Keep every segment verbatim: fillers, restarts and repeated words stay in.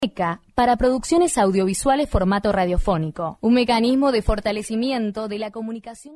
FOMECA, para producciones audiovisuales formato radiofónico, un mecanismo de fortalecimiento de la comunicación.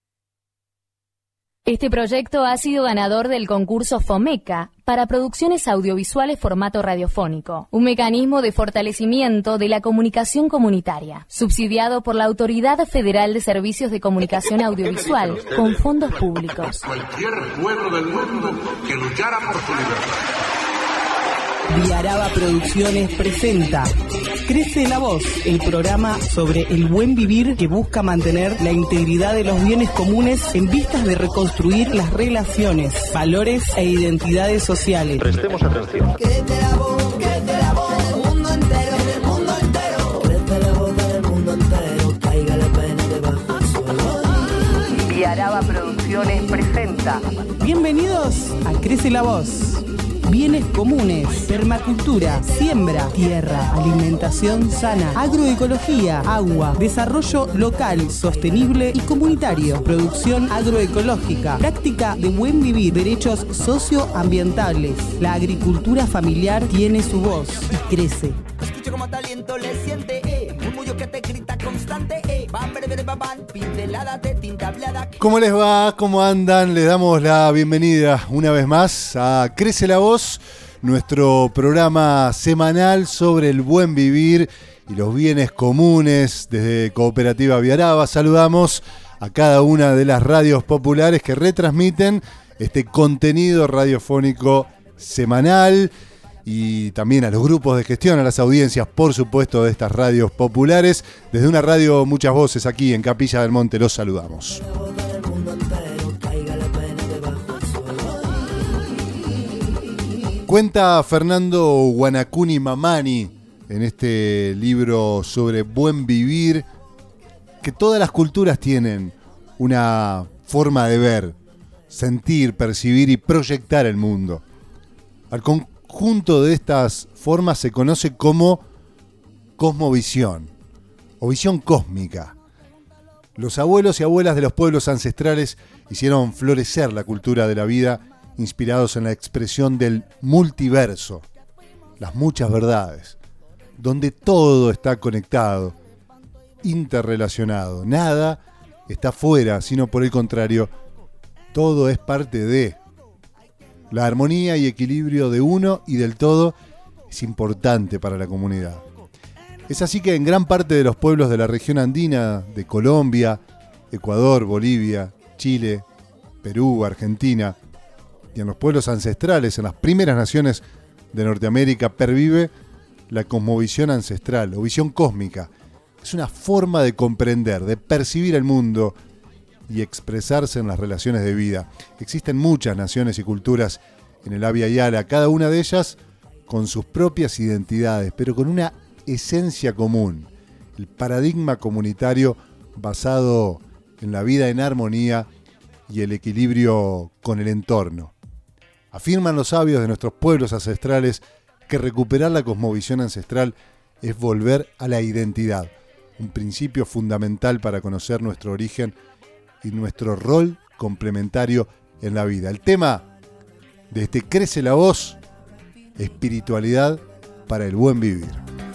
Este proyecto ha sido ganador del concurso FOMECA, para producciones audiovisuales formato radiofónico, un mecanismo de fortalecimiento de la comunicación comunitaria, subsidiado por la Autoridad Federal de Servicios de Comunicación Audiovisual, con fondos públicos. Cualquier pueblo del mundo que luchara por su libertad. Viaraba Producciones presenta Crece la Voz, el programa sobre el buen vivir que busca mantener la integridad de los bienes comunes en vistas de reconstruir las relaciones, valores e identidades sociales. Prestemos atención. Crece la voz, crece la voz del mundo entero, del mundo entero. Crece la voz del mundo entero, caiga la pena debajo del suelo. Viaraba Producciones presenta. Bienvenidos a Crece la Voz. Bienes comunes, permacultura, siembra, tierra, alimentación sana, agroecología, agua, desarrollo local, sostenible y comunitario, producción agroecológica, práctica de buen vivir, derechos socioambientales. La agricultura familiar tiene su voz y crece. Escucha como aliento le siente, eh. Murmullo que te grita constante, eh. Van, ver, ver, van, pincelada de tinta hablada. ¿Cómo les va? ¿Cómo andan? Les damos la bienvenida una vez más a Crece la Voz, nuestro programa semanal sobre el buen vivir y los bienes comunes. Desde Cooperativa Viaraba saludamos a cada una de las radios populares que retransmiten este contenido radiofónico semanal, y también a los grupos de gestión, a las audiencias, por supuesto, de estas radios populares. Desde una radio Muchas Voces aquí en Capilla del Monte los saludamos. Cuenta Fernando Guanacuni Mamani en este libro sobre buen vivir que todas las culturas tienen una forma de ver, sentir, percibir y proyectar el mundo. Al con Junto de estas formas se conoce como cosmovisión o visión cósmica. Los abuelos y abuelas de los pueblos ancestrales hicieron florecer la cultura de la vida inspirados en la expresión del multiverso, las muchas verdades, donde todo está conectado, interrelacionado. Nada está fuera, sino por el contrario, todo es parte de. La armonía y equilibrio de uno y del todo es importante para la comunidad. Es así que en gran parte de los pueblos de la región andina, de Colombia, Ecuador, Bolivia, Chile, Perú, Argentina, y en los pueblos ancestrales, en las primeras naciones de Norteamérica, pervive la cosmovisión ancestral o visión cósmica. Es una forma de comprender, de percibir el mundo y expresarse en las relaciones de vida. Existen muchas naciones y culturas en el Abya Yala, cada una de ellas con sus propias identidades, pero con una esencia común, el paradigma comunitario basado en la vida en armonía y el equilibrio con el entorno. Afirman los sabios de nuestros pueblos ancestrales que recuperar la cosmovisión ancestral es volver a la identidad, un principio fundamental para conocer nuestro origen y nuestro rol complementario en la vida. El tema de este Crece la Voz, espiritualidad para el buen vivir.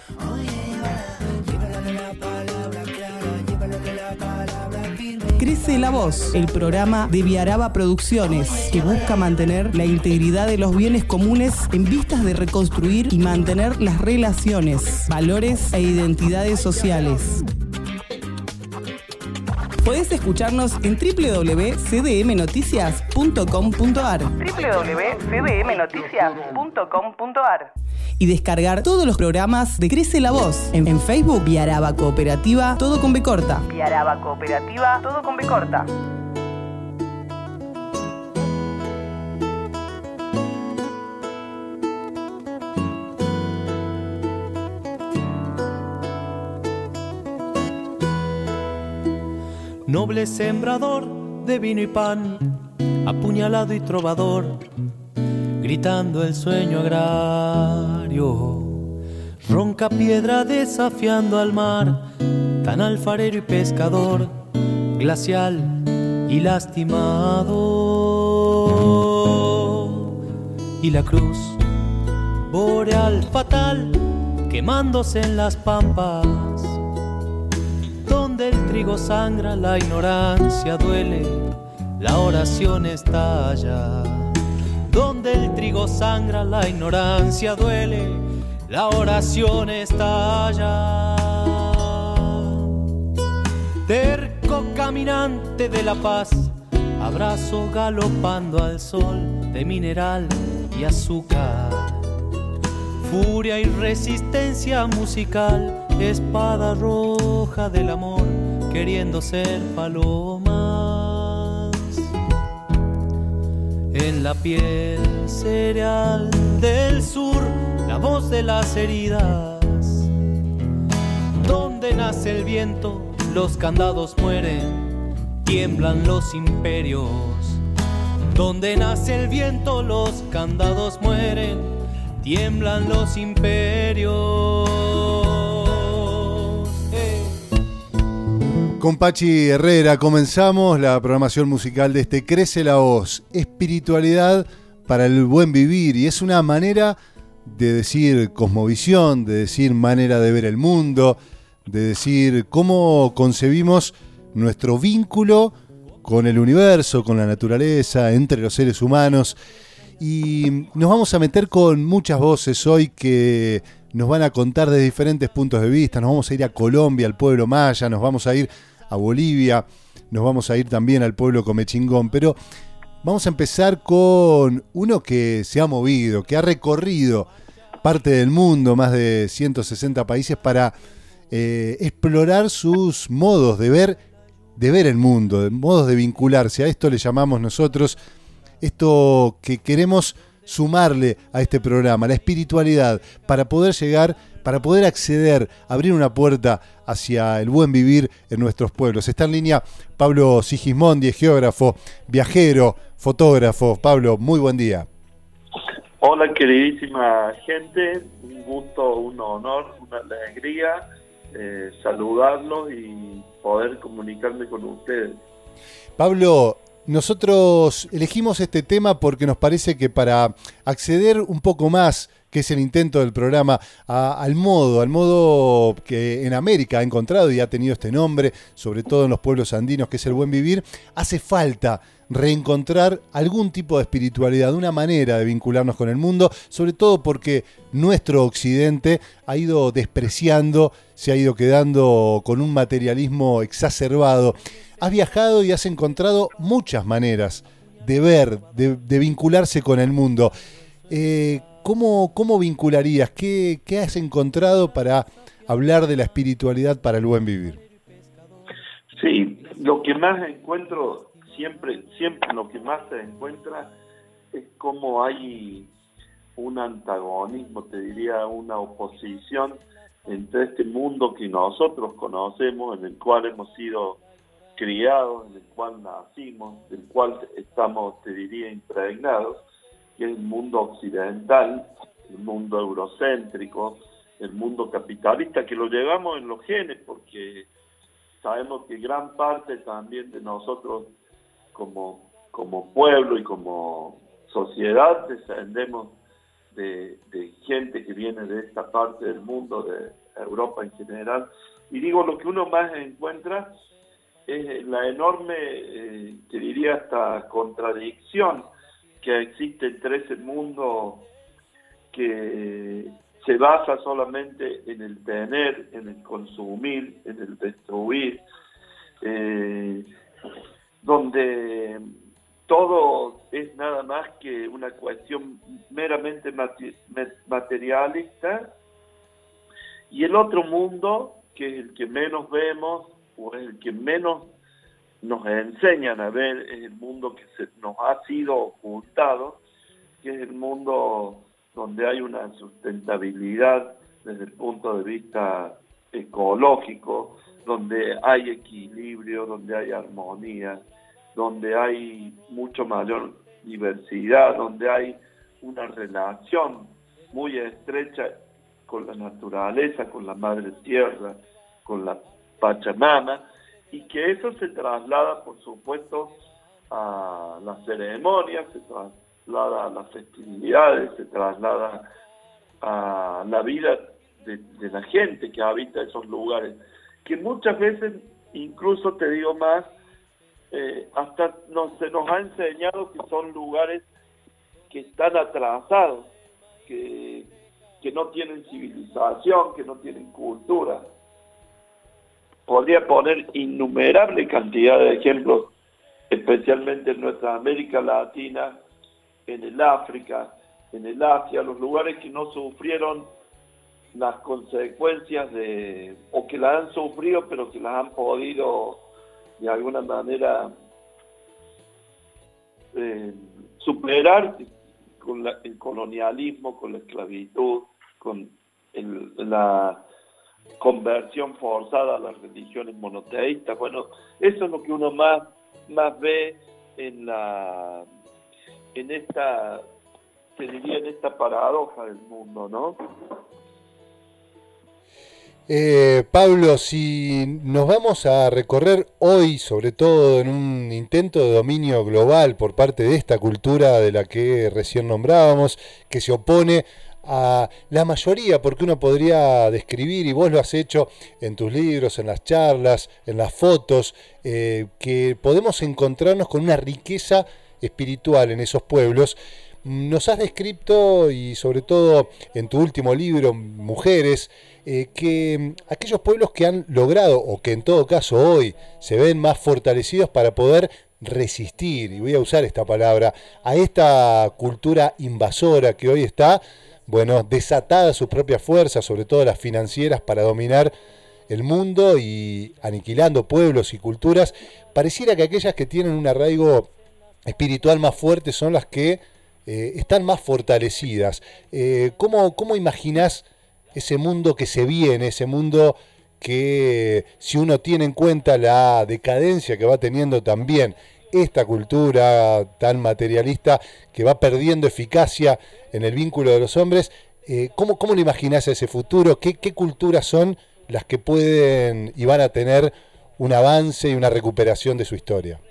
Crece la Voz, el programa de Viaraba Producciones, que busca mantener la integridad de los bienes comunes en vistas de reconstruir y mantener las relaciones, valores e identidades sociales. Podés escucharnos en doble u doble u doble u punto c d m noticias punto com punto a r doble u doble u doble u punto c d m noticias punto com punto a r y descargar todos los programas de Crece la Voz en, en Facebook, Viaraba Cooperativa, todo con B corta. Viaraba Cooperativa, todo con B corta. Noble sembrador de vino y pan, apuñalado y trovador, gritando el sueño agrario. Ronca piedra desafiando al mar, tan alfarero y pescador, glacial y lastimado. Y la cruz boreal fatal quemándose en las pampas. Donde el trigo sangra, la ignorancia duele, la oración estalla. Donde el trigo sangra, la ignorancia duele, la oración estalla. Terco caminante de la paz, abrazo galopando al sol de mineral y azúcar. Furia y resistencia musical, espada roja del amor, queriendo ser palomas. En la piel cereal del sur, la voz de las heridas. Donde nace el viento, los candados mueren, tiemblan los imperios. Donde nace el viento, los candados mueren, tiemblan los imperios. Eh. Con Pachi Herrera comenzamos la programación musical de este Crece la Voz, espiritualidad para el buen vivir, y es una manera de decir cosmovisión, de decir manera de ver el mundo, de decir cómo concebimos nuestro vínculo con el universo, con la naturaleza, entre los seres humanos. Y nos vamos a meter con muchas voces hoy que nos van a contar desde diferentes puntos de vista. Nos vamos a ir a Colombia, al pueblo maya, nos vamos a ir a Bolivia, nos vamos a ir también al pueblo comechingón, pero vamos a empezar con uno que se ha movido, que ha recorrido parte del mundo, más de ciento sesenta países, para eh, explorar sus modos de ver, de ver el mundo, de modos de vincularse. A esto le llamamos nosotros, esto que queremos sumarle a este programa, la espiritualidad, para poder llegar, para poder acceder, abrir una puerta hacia el buen vivir en nuestros pueblos. Está en línea Pablo Sigismondi, geógrafo, viajero, fotógrafo. Pablo, muy buen día. Hola, queridísima gente, un gusto, un honor, una alegría eh, saludarlos y poder comunicarme con ustedes. Pablo, nosotros elegimos este tema porque nos parece que para acceder un poco más, que es el intento del programa, a, al modo, al modo que en América ha encontrado y ha tenido este nombre, sobre todo en los pueblos andinos, que es el buen vivir, hace falta reencontrar algún tipo de espiritualidad, una manera de vincularnos con el mundo, sobre todo porque nuestro occidente ha ido despreciando, se ha ido quedando con un materialismo exacerbado. Has viajado y has encontrado muchas maneras de ver, de, de vincularse con el mundo. Eh, ¿cómo, ¿Cómo vincularías? ¿Qué, ¿Qué has encontrado para hablar de la espiritualidad para el buen vivir? Sí, lo que más encuentro, siempre, siempre lo que más se encuentra es cómo hay un antagonismo, te diría, una oposición entre este mundo que nosotros conocemos, en el cual hemos sido criados, en el cual nacimos, del cual estamos, te diría, impregnados, que es el mundo occidental, el mundo eurocéntrico, el mundo capitalista, que lo llevamos en los genes, porque sabemos que gran parte también de nosotros como, como pueblo y como sociedad descendemos de, de gente que viene de esta parte del mundo, de Europa en general. Y digo, lo que uno más encuentra es la enorme, eh, te diría hasta contradicción que existe entre ese mundo que se basa solamente en el tener, en el consumir, en el destruir, eh, donde todo es nada más que una cuestión meramente materialista, y el otro mundo, que es el que menos vemos, o es el que menos nos enseñan a ver, es el mundo que se, nos ha sido ocultado, que es el mundo donde hay una sustentabilidad desde el punto de vista ecológico, donde hay equilibrio, donde hay armonía, donde hay mucho mayor diversidad, donde hay una relación muy estrecha con la naturaleza, con la madre tierra, con la Pachamama, y que eso se traslada, por supuesto, a las ceremonias, se traslada a las festividades, se traslada a la vida de, de la gente que habita esos lugares, que muchas veces, incluso te digo más, eh, hasta no, se nos ha enseñado que son lugares que están atrasados, que, que no tienen civilización, que no tienen cultura. Podría poner innumerable cantidad de ejemplos, especialmente en nuestra América Latina, en el África, en el Asia, los lugares que no sufrieron las consecuencias de, o que las han sufrido, pero que las han podido de alguna manera eh, superar con la, el colonialismo, con la esclavitud, con el, la conversión forzada a las religiones monoteístas. Bueno, eso es lo que uno más, más ve en la en esta, se diría, en esta paradoja del mundo, ¿no? Eh, Pablo, si nos vamos a recorrer hoy, sobre todo en un intento de dominio global por parte de esta cultura de la que recién nombrábamos, que se opone a la mayoría, porque uno podría describir, y vos lo has hecho en tus libros, en las charlas, en las fotos, eh, que podemos encontrarnos con una riqueza espiritual en esos pueblos. Nos has descrito, y sobre todo en tu último libro, Mujeres, eh, que aquellos pueblos que han logrado, o que en todo caso hoy se ven más fortalecidos para poder resistir, y voy a usar esta palabra, a esta cultura invasora que hoy está, bueno, desatada sus propias fuerzas, sobre todo las financieras, para dominar el mundo y aniquilando pueblos y culturas. Pareciera que aquellas que tienen un arraigo espiritual más fuerte son las que eh, están más fortalecidas. Eh, ¿cómo, ¿Cómo imaginás ese mundo que se viene, ese mundo que, si uno tiene en cuenta la decadencia que va teniendo también esta cultura tan materialista, que va perdiendo eficacia en el vínculo de los hombres, eh, ¿cómo, ¿cómo lo imaginás ese futuro? ¿Qué, ¿Qué culturas son las que pueden y van a tener un avance y una recuperación de su historia?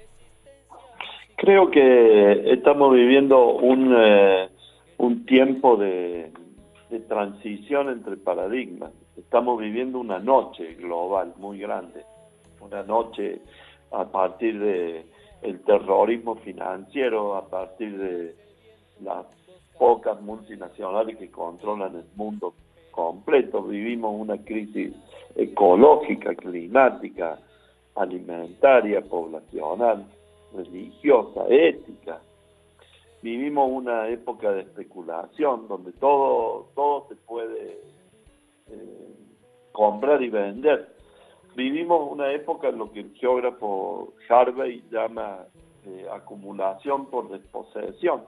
Creo que estamos viviendo un, eh, un tiempo de, de transición entre paradigmas. Estamos viviendo una noche global muy grande, una noche a partir de el terrorismo financiero, a partir de las pocas multinacionales que controlan el mundo completo. Vivimos una crisis ecológica, climática, alimentaria, poblacional, religiosa, ética. Vivimos una época de especulación donde todo, todo se puede eh, comprar y vender. Vivimos una época en lo que el geógrafo Harvey llama eh, acumulación por desposesión.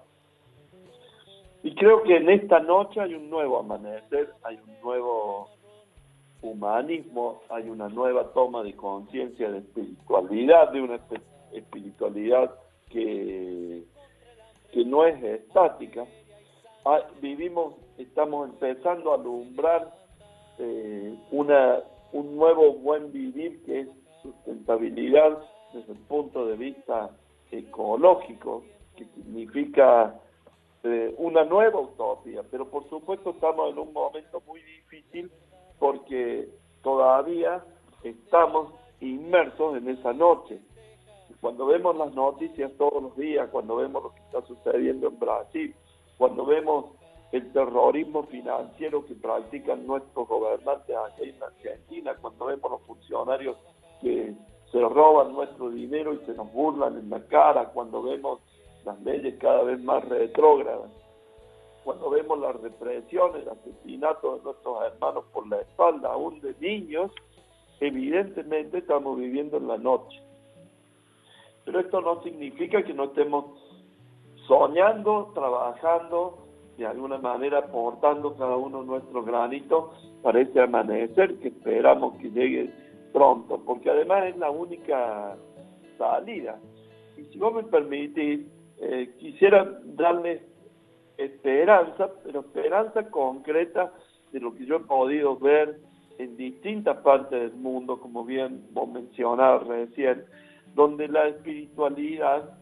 Y creo que en esta noche hay un nuevo amanecer, hay un nuevo humanismo, hay una nueva toma de conciencia de espiritualidad, de una espiritualidad que, que no es estática. Ah, vivimos, estamos empezando a alumbrar eh, una un nuevo buen vivir, que es sustentabilidad desde el punto de vista ecológico, que significa eh, una nueva utopía. Pero por supuesto estamos en un momento muy difícil porque todavía estamos inmersos en esa noche. Cuando vemos las noticias todos los días, cuando vemos lo que está sucediendo en Brasil, cuando vemos el terrorismo financiero que practican nuestros gobernantes aquí en Argentina, cuando vemos los funcionarios que se roban nuestro dinero y se nos burlan en la cara, cuando vemos las leyes cada vez más retrógradas, cuando vemos la represión, el asesinato de nuestros hermanos por la espalda, aún de niños, evidentemente estamos viviendo en la noche. Pero esto no significa que no estemos soñando, trabajando, de alguna manera aportando cada uno nuestro granito para ese amanecer que esperamos que llegue pronto, porque además es la única salida. Y si vos me permitís, eh, quisiera darles esperanza, pero esperanza concreta de lo que yo he podido ver en distintas partes del mundo, como bien vos mencionabas recién, donde la espiritualidad,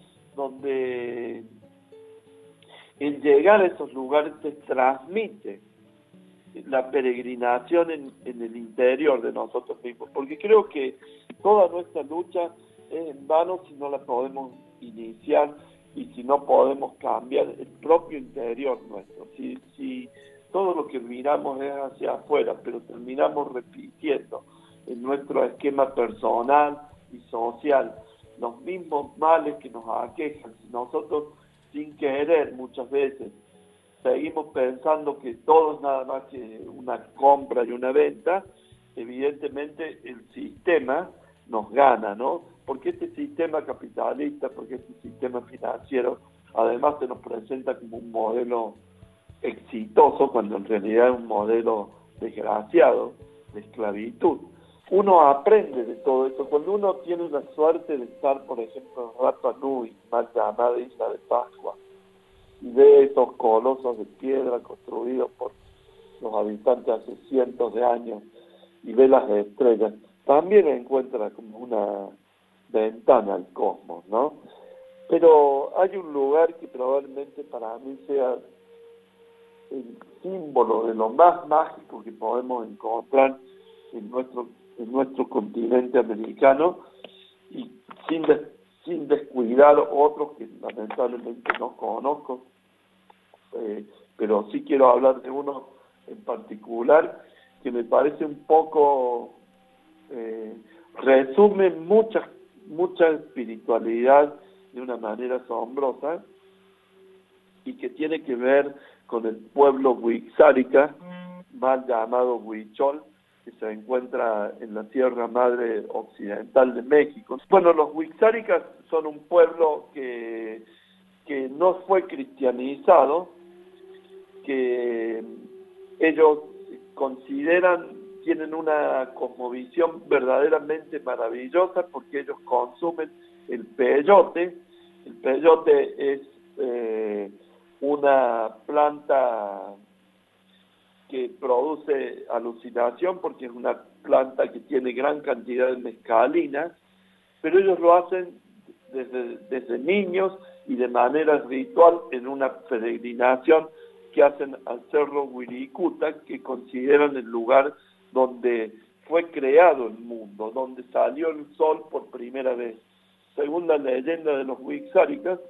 donde el llegar a esos lugares se transmite la peregrinación en, en el interior de nosotros mismos, porque creo que toda nuestra lucha es en vano si no la podemos iniciar y si no podemos cambiar el propio interior nuestro. Si, si todo lo que miramos es hacia afuera, pero terminamos repitiendo en nuestro esquema personal y social los mismos males que nos aquejan, si nosotros sin querer muchas veces seguimos pensando que todo es nada más que una compra y una venta, evidentemente el sistema nos gana, ¿no? Porque este sistema capitalista, porque este sistema financiero, además se nos presenta como un modelo exitoso, cuando en realidad es un modelo desgraciado, de esclavitud. Uno aprende de todo eso. Cuando uno tiene la suerte de estar, por ejemplo, en Rapa Nui, mal llamada Isla de Pascua, y ve esos colosos de piedra construidos por los habitantes hace cientos de años, y ve las estrellas, también encuentra como una ventana al cosmos, ¿no? Pero hay un lugar que probablemente para mí sea el símbolo de lo más mágico que podemos encontrar en nuestro en nuestro continente americano, y sin, des, sin descuidar otros que lamentablemente no conozco, eh, pero sí quiero hablar de uno en particular que me parece un poco, eh, resume mucha, mucha espiritualidad de una manera asombrosa, y que tiene que ver con el pueblo Wixárika, mal llamado Huichol, que se encuentra en la Sierra Madre Occidental de México. Bueno, los Wixárikas son un pueblo que, que no fue cristianizado, que ellos consideran, tienen una cosmovisión verdaderamente maravillosa, porque ellos consumen el peyote. El peyote es eh, una planta que produce alucinación, porque es una planta que tiene gran cantidad de mescalina, pero ellos lo hacen desde, desde niños y de manera ritual en una peregrinación que hacen al Cerro Wirikuta, que consideran el lugar donde fue creado el mundo, donde salió el sol por primera vez. Según la leyenda de los Wixárikas,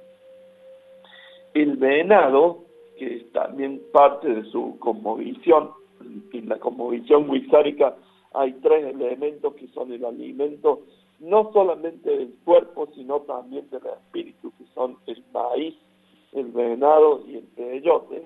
el venado, que es también parte de su cosmovisión, en la cosmovisión wixárika hay tres elementos que son el alimento no solamente del cuerpo, sino también del espíritu, que son el maíz, el venado y el peyote.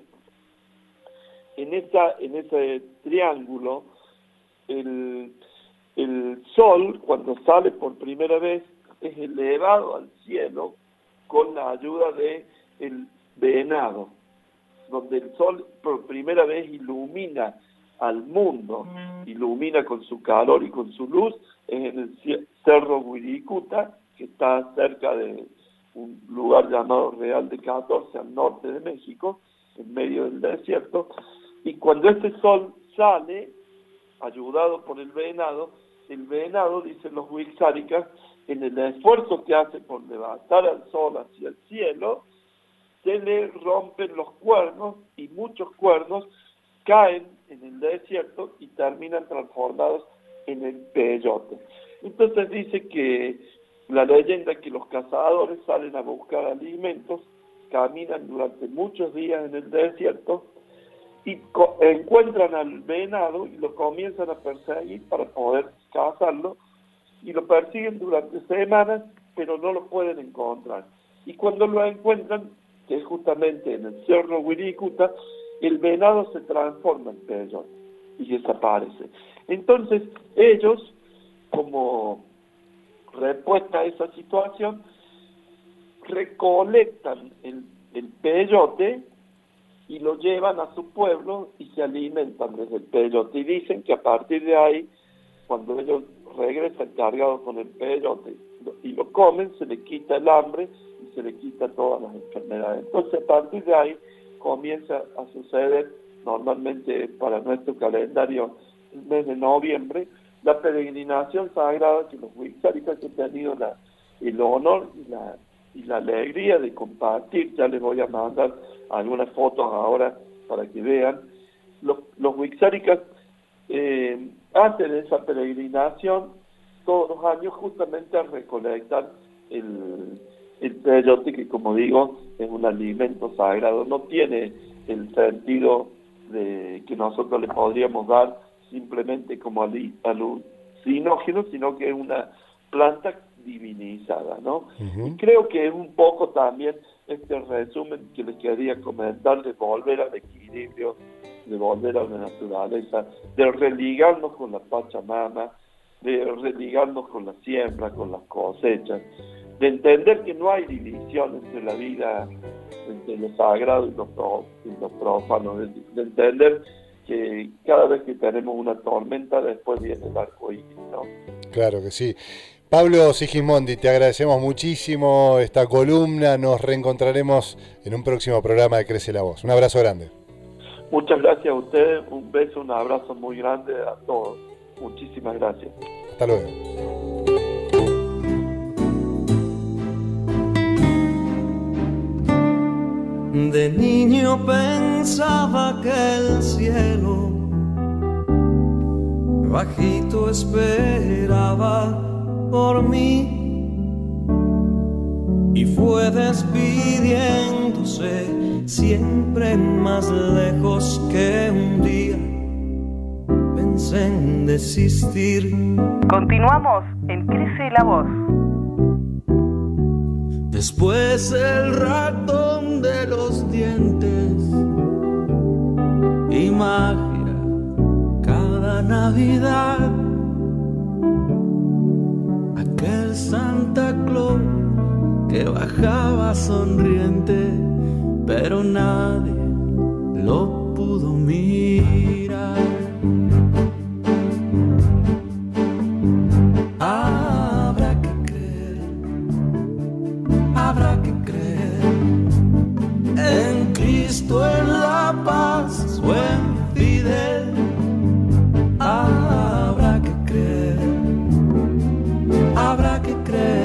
En, esa, en ese triángulo, el, el sol, cuando sale por primera vez, es elevado al cielo con la ayuda de el venado, donde el sol por primera vez ilumina al mundo, ilumina con su calor y con su luz, es en el Cerro Wirikuta, que está cerca de un lugar llamado Real de catorce, al norte de México, en medio del desierto, y cuando este sol sale, ayudado por el venado, el venado, dicen los Wixárikas, en el esfuerzo que hace por levantar al sol hacia el cielo, se le rompen los cuernos, y muchos cuernos caen en el desierto y terminan transformados en el peyote. Entonces dice que la leyenda es que los cazadores salen a buscar alimentos, caminan durante muchos días en el desierto y encuentran al venado y lo comienzan a perseguir para poder cazarlo, y lo persiguen durante semanas, pero no lo pueden encontrar. Y cuando lo encuentran, que es justamente en el Cerro Wirikuta, el venado se transforma en peyote y desaparece. Entonces ellos, como respuesta a esa situación, recolectan el, el peyote y lo llevan a su pueblo y se alimentan desde el peyote. Y dicen que a partir de ahí, cuando ellos regresan cargados con el peyote y lo comen, se les quita el hambre y se les quita todas las enfermedades. Entonces a partir de ahí comienza a suceder, normalmente para nuestro calendario, el mes de noviembre, la peregrinación sagrada que los Wixárikas han tenido la, el honor y la, y la alegría de compartir. Ya les voy a mandar algunas fotos ahora para que vean, los, los wixárikas, eh, antes de esa peregrinación, todos los años justamente a recolectar el, el peyote, que como digo, es un alimento sagrado, no tiene el sentido de que nosotros le podríamos dar simplemente como alucinógeno, sino que es una planta divinizada, ¿no? Uh-huh. Y creo que es un poco también este resumen que les quería comentar, de volver al equilibrio, de volver a la naturaleza, de religarnos con la Pachamama, de religarnos con la siembra, con las cosechas, de entender que no hay división entre la vida, entre lo sagrado y lo, pro, y lo profano, de, de entender que cada vez que tenemos una tormenta, después viene el arco iris, ¿no? Claro que sí. Pablo Sigismondi, te agradecemos muchísimo esta columna, nos reencontraremos en un próximo programa de Crece la Voz. Un abrazo grande. Muchas gracias a ustedes, un beso, un abrazo muy grande a todos. Muchísimas gracias. Hasta luego. De niño pensaba que el cielo bajito esperaba por mí y fue despidiéndose siempre más lejos, que un día pensé en desistir. Continuamos en Crece la Voz. Después el ratón de los dientes y magia cada Navidad. Aquel Santa Claus que bajaba sonriente, pero nadie lo pudo mirar. Habrá que creer, habrá que creer en Cristo, en la paz o en Fidel. Habrá que creer, habrá que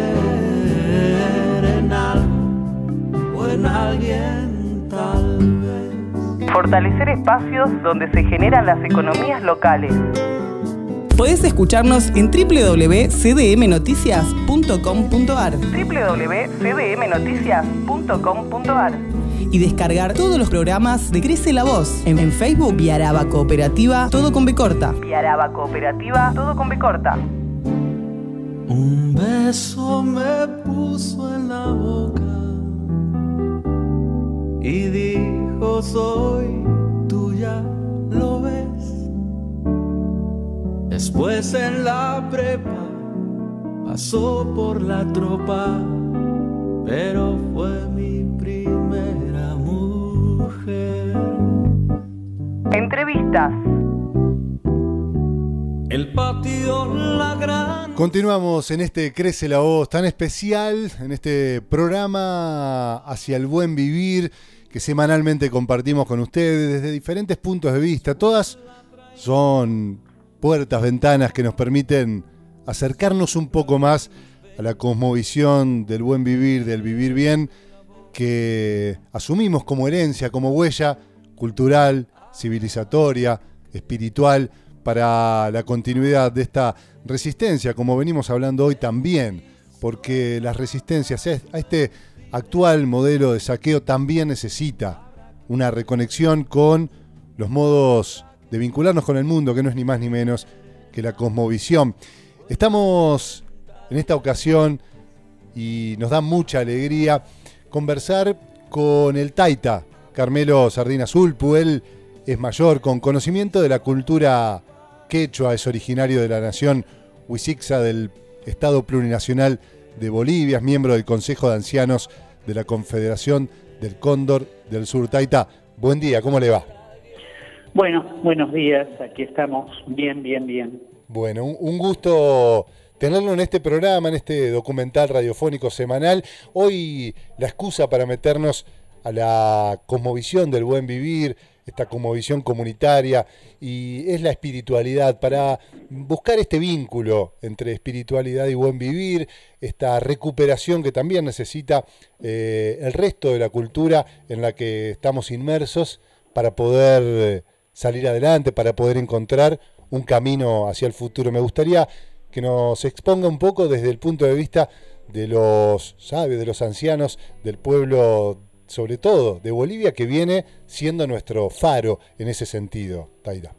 creer en algo o en alguien, tal vez. Fortalecer espacios donde se generan las economías locales. Podés escucharnos en doble u doble u doble u punto c d m noticias punto com punto a r doble u doble u doble u punto c d m noticias punto com punto a r y descargar todos los programas de Crece la Voz en, en Facebook, Viaraba Cooperativa, todo con B corta. Viaraba Cooperativa, todo con B corta. Un beso me puso en la boca y dijo: soy tuya, ¿lo ves? Después en la prepa pasó por la tropa, pero fue mi primera mujer. Entrevistas. El patio, la gran... Continuamos en este Crece la Voz tan especial, en este programa hacia el buen vivir que semanalmente compartimos con ustedes desde diferentes puntos de vista. Todas son puertas, ventanas que nos permiten acercarnos un poco más a la cosmovisión del buen vivir, del vivir bien, que asumimos como herencia, como huella cultural, civilizatoria, espiritual, para la continuidad de esta resistencia, como venimos hablando hoy también, porque las resistencias a este actual modelo de saqueo también necesita una reconexión con los modos de vincularnos con el mundo, que no es ni más ni menos que la cosmovisión. Estamos en esta ocasión, y nos da mucha alegría, conversar con el taita Carmelo Sardina Zulpu. Él es mayor, con conocimiento de la cultura quechua, es originario de la nación Huizixa del Estado Plurinacional de Bolivia, es miembro del Consejo de Ancianos de la Confederación del Cóndor del Sur. Taita, buen día, ¿cómo le va? Bueno, buenos días, aquí estamos, bien, bien, bien. Bueno, un, un gusto tenerlo en este programa, en este documental radiofónico semanal. Hoy la excusa para meternos a la cosmovisión del buen vivir, esta cosmovisión comunitaria, y es la espiritualidad, para buscar este vínculo entre espiritualidad y buen vivir, esta recuperación que también necesita eh, el resto de la cultura en la que estamos inmersos para poder salir adelante, para poder encontrar un camino hacia el futuro. Me gustaría que nos exponga un poco desde el punto de vista de los sabios, de los ancianos, del pueblo, sobre todo de Bolivia, que viene siendo nuestro faro en ese sentido, Taira.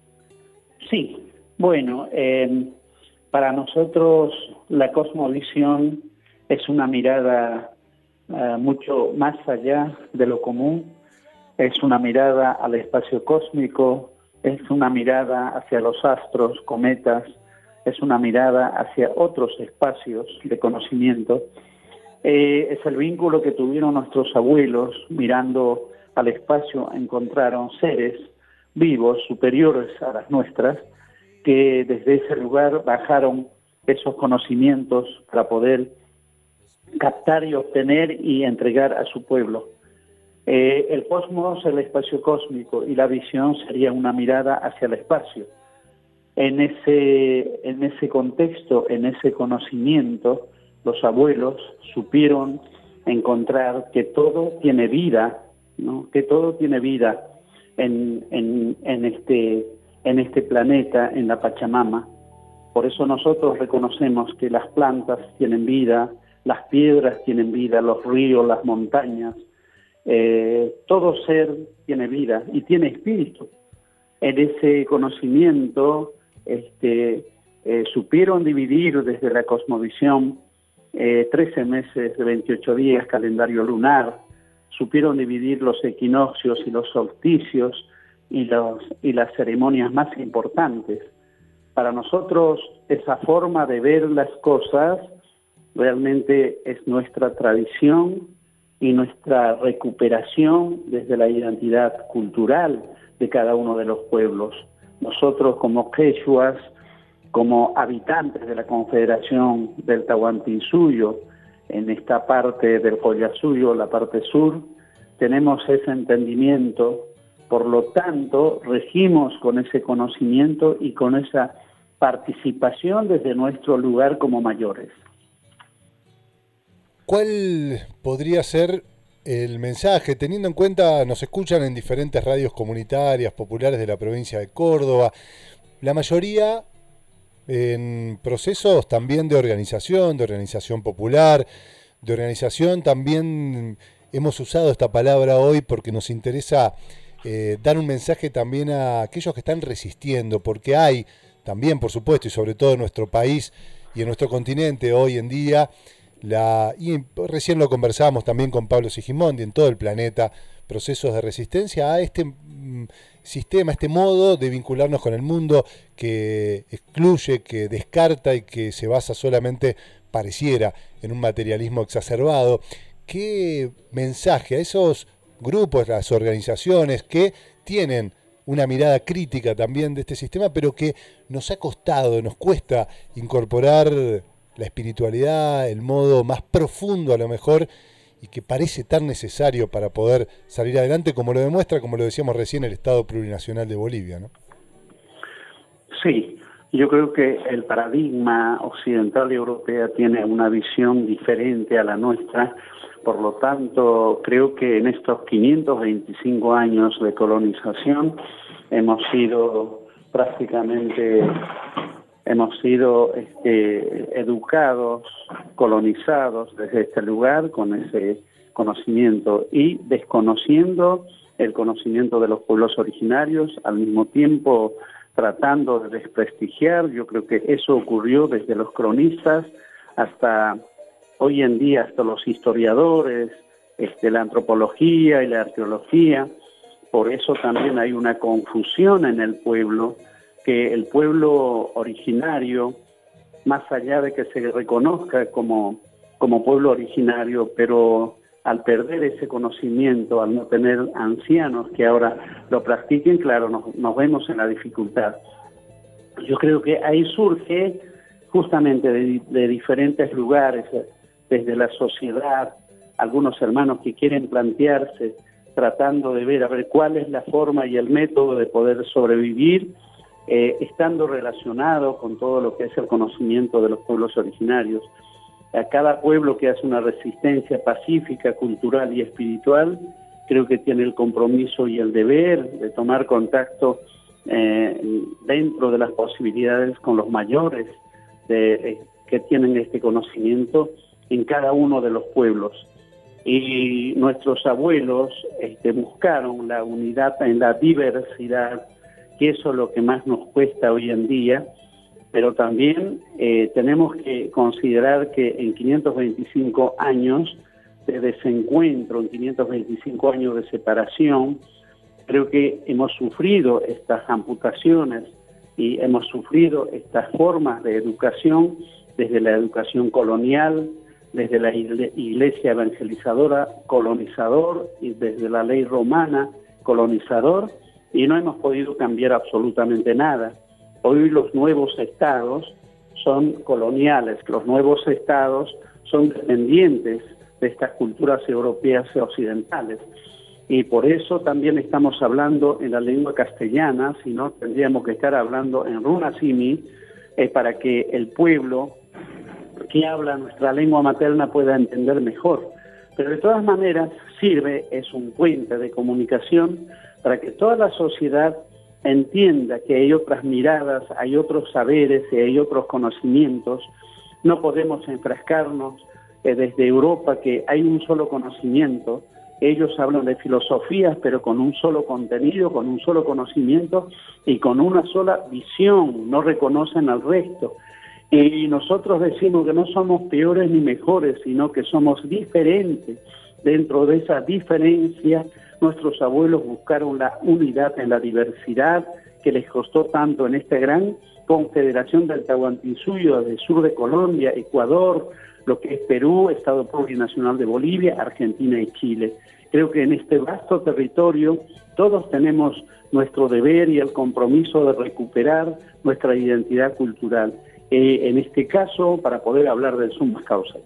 Sí, bueno, eh, para nosotros la cosmovisión es una mirada uh, mucho más allá de lo común, es una mirada al espacio cósmico, es una mirada hacia los astros, cometas, es una mirada hacia otros espacios de conocimiento. Eh, es el vínculo que tuvieron nuestros abuelos, mirando al espacio encontraron seres vivos superiores a las nuestras, que desde ese lugar bajaron esos conocimientos para poder captar y obtener y entregar a su pueblo. Eh, el cosmos, el espacio cósmico, y la visión sería una mirada hacia el espacio. En ese, en ese contexto, en ese conocimiento, los abuelos supieron encontrar que todo tiene vida, ¿no? Que todo tiene vida en, en, en, este, en este planeta, en la Pachamama. Por eso nosotros reconocemos que las plantas tienen vida, las piedras tienen vida, los ríos, las montañas, eh, todo ser tiene vida y tiene espíritu. En ese conocimiento este, eh, supieron dividir desde la cosmovisión eh, trece meses de veintiocho días, calendario lunar, supieron dividir los equinoccios y los solsticios y, los, y las ceremonias más importantes. Para nosotros esa forma de ver las cosas realmente es nuestra tradición y nuestra recuperación desde la identidad cultural de cada uno de los pueblos. Nosotros como quechuas, como habitantes de la Confederación del Tahuantinsuyo, en esta parte del Collasuyo, la parte sur, tenemos ese entendimiento, por lo tanto, regimos con ese conocimiento y con esa participación desde nuestro lugar como mayores. ¿Cuál podría ser el mensaje, teniendo en cuenta, nos escuchan en diferentes radios comunitarias, populares de la provincia de Córdoba, la mayoría en procesos también de organización, de organización popular, de organización también, hemos usado esta palabra hoy porque nos interesa eh, dar un mensaje también a aquellos que están resistiendo, porque hay también, por supuesto, y sobre todo en nuestro país y en nuestro continente hoy en día, la, y recién lo conversábamos también con Pablo Sigimondi, en todo el planeta, procesos de resistencia a este mm, sistema, este modo de vincularnos con el mundo que excluye, que descarta y que se basa solamente, pareciera, en un materialismo exacerbado. ¿Qué mensaje a esos grupos, las organizaciones que tienen una mirada crítica también de este sistema, pero que nos ha costado, nos cuesta incorporar la espiritualidad, el modo más profundo a lo mejor, y que parece tan necesario para poder salir adelante, como lo demuestra, como lo decíamos recién, el Estado Plurinacional de Bolivia, ¿no? Sí, yo creo que el paradigma occidental y europeo tiene una visión diferente a la nuestra. Por lo tanto, creo que en estos quinientos veinticinco años de colonización hemos sido prácticamente, hemos sido este, educados, colonizados desde este lugar con ese conocimiento y desconociendo el conocimiento de los pueblos originarios, al mismo tiempo tratando de desprestigiar. Yo creo que eso ocurrió desde los cronistas hasta hoy en día, hasta los historiadores, este, la antropología y la arqueología. Por eso también hay una confusión en el pueblo, que el pueblo originario, más allá de que se reconozca como, como pueblo originario, pero al perder ese conocimiento, al no tener ancianos que ahora lo practiquen, claro, nos, nos vemos en la dificultad. Yo creo que ahí surge justamente de, de diferentes lugares, desde la sociedad, algunos hermanos que quieren plantearse, tratando de ver a ver cuál es la forma y el método de poder sobrevivir, eh, estando relacionado con todo lo que es el conocimiento de los pueblos originarios. A cada pueblo que hace una resistencia pacífica, cultural y espiritual, creo que tiene el compromiso y el deber de tomar contacto eh, dentro de las posibilidades con los mayores de, eh, que tienen este conocimiento en cada uno de los pueblos. Y nuestros abuelos este, buscaron la unidad en la diversidad, que eso es lo que más nos cuesta hoy en día, pero también eh, tenemos que considerar que en quinientos veinticinco años de desencuentro, en quinientos veinticinco años de separación, creo que hemos sufrido estas amputaciones y hemos sufrido estas formas de educación, desde la educación colonial, desde la iglesia evangelizadora colonizador y desde la ley romana colonizador, y no hemos podido cambiar absolutamente nada. Hoy los nuevos estados son coloniales, los nuevos estados son dependientes de estas culturas europeas y occidentales. Y por eso también estamos hablando en la lengua castellana, si no tendríamos que estar hablando en runasimi, eh, para que el pueblo que habla nuestra lengua materna pueda entender mejor. Pero de todas maneras sirve, es un puente de comunicación para que toda la sociedad entienda que hay otras miradas, hay otros saberes y hay otros conocimientos. No podemos enfrascarnos eh, desde Europa que hay un solo conocimiento. Ellos hablan de filosofías, pero con un solo contenido, con un solo conocimiento y con una sola visión, no reconocen al resto. Y nosotros decimos que no somos peores ni mejores, sino que somos diferentes. Dentro de esa diferencia, nuestros abuelos buscaron la unidad en la diversidad que les costó tanto en esta gran confederación del Tahuantinsuyo, del sur de Colombia, Ecuador, lo que es Perú, Estado Plurinacional de Bolivia, Argentina y Chile. Creo que en este vasto territorio todos tenemos nuestro deber y el compromiso de recuperar nuestra identidad cultural. Eh, en este caso, para poder hablar del summa causa.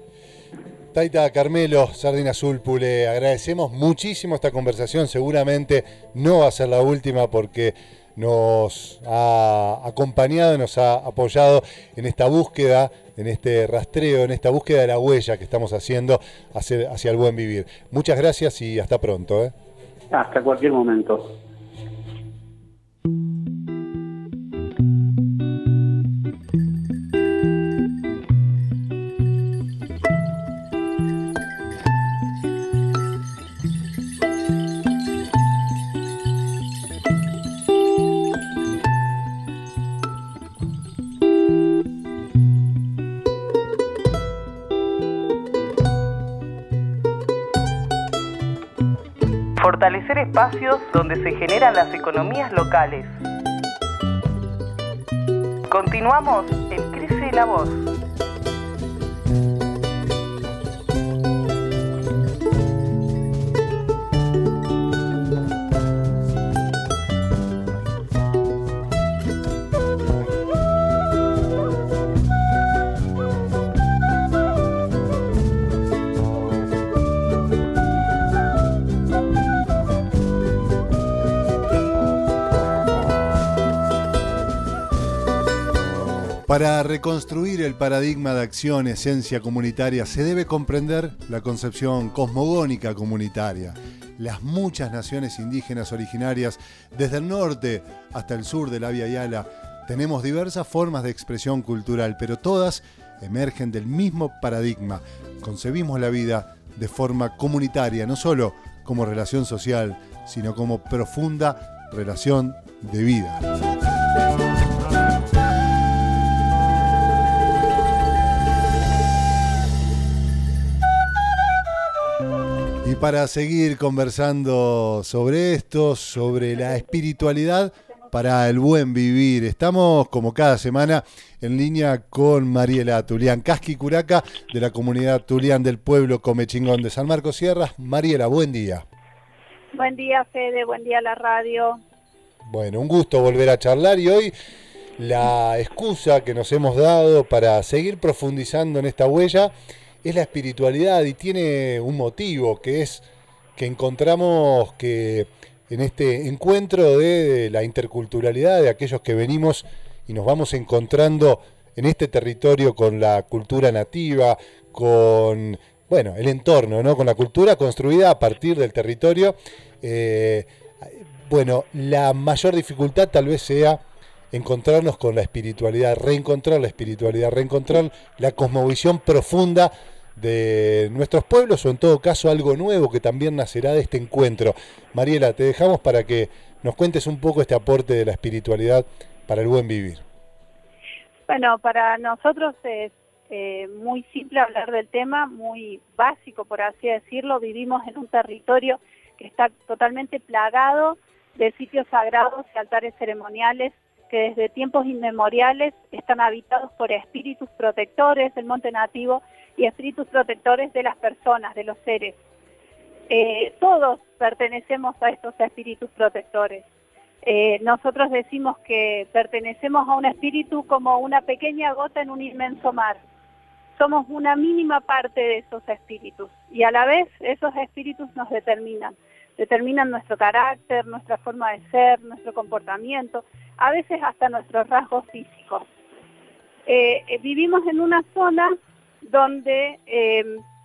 Taita Carmelo Sardina Sulpu, le agradecemos muchísimo esta conversación. Seguramente no va a ser la última porque nos ha acompañado, nos ha apoyado en esta búsqueda, en este rastreo, en esta búsqueda de la huella que estamos haciendo hacia, hacia el buen vivir. Muchas gracias y hasta pronto. ¿eh? Hasta cualquier momento. Fortalecer espacios donde se generan las economías locales. Continuamos en Crece la Voz. Para reconstruir el paradigma de acción esencia comunitaria se debe comprender la concepción cosmogónica comunitaria. Las muchas naciones indígenas originarias, desde el norte hasta el sur de la Via Yala, tenemos diversas formas de expresión cultural, pero todas emergen del mismo paradigma. Concebimos la vida de forma comunitaria, no solo como relación social, sino como profunda relación de vida. Y para seguir conversando sobre esto, sobre la espiritualidad para el buen vivir, estamos como cada semana en línea con Mariela Tulián, Casqui Curaca, de la comunidad Tulián del pueblo Comechingón de San Marcos Sierras. Mariela, buen día. Buen día, Fede, buen día a la radio. Bueno, un gusto volver a charlar y hoy la excusa que nos hemos dado para seguir profundizando en esta huella es la espiritualidad y tiene un motivo, que es que encontramos que en este encuentro de la interculturalidad de aquellos que venimos y nos vamos encontrando en este territorio con la cultura nativa, con bueno, el entorno, ¿no? Con la cultura construida a partir del territorio. Eh, bueno, la mayor dificultad tal vez sea encontrarnos con la espiritualidad, reencontrar la espiritualidad, reencontrar la cosmovisión profunda de nuestros pueblos, o en todo caso algo nuevo que también nacerá de este encuentro. Mariela, te dejamos para que nos cuentes un poco este aporte de la espiritualidad para el buen vivir. Bueno, para nosotros es eh, muy simple hablar del tema, muy básico por así decirlo. Vivimos en un territorio que está totalmente plagado de sitios sagrados y altares ceremoniales que desde tiempos inmemoriales están habitados por espíritus protectores del monte nativo y espíritus protectores de las personas, de los seres. Eh, todos pertenecemos a estos espíritus protectores. Eh, nosotros decimos que pertenecemos a un espíritu como una pequeña gota en un inmenso mar. Somos una mínima parte de esos espíritus y a la vez esos espíritus nos determinan. Determinan nuestro carácter, nuestra forma de ser, nuestro comportamiento, a veces hasta nuestros rasgos físicos. Eh, eh, vivimos en una zona donde eh,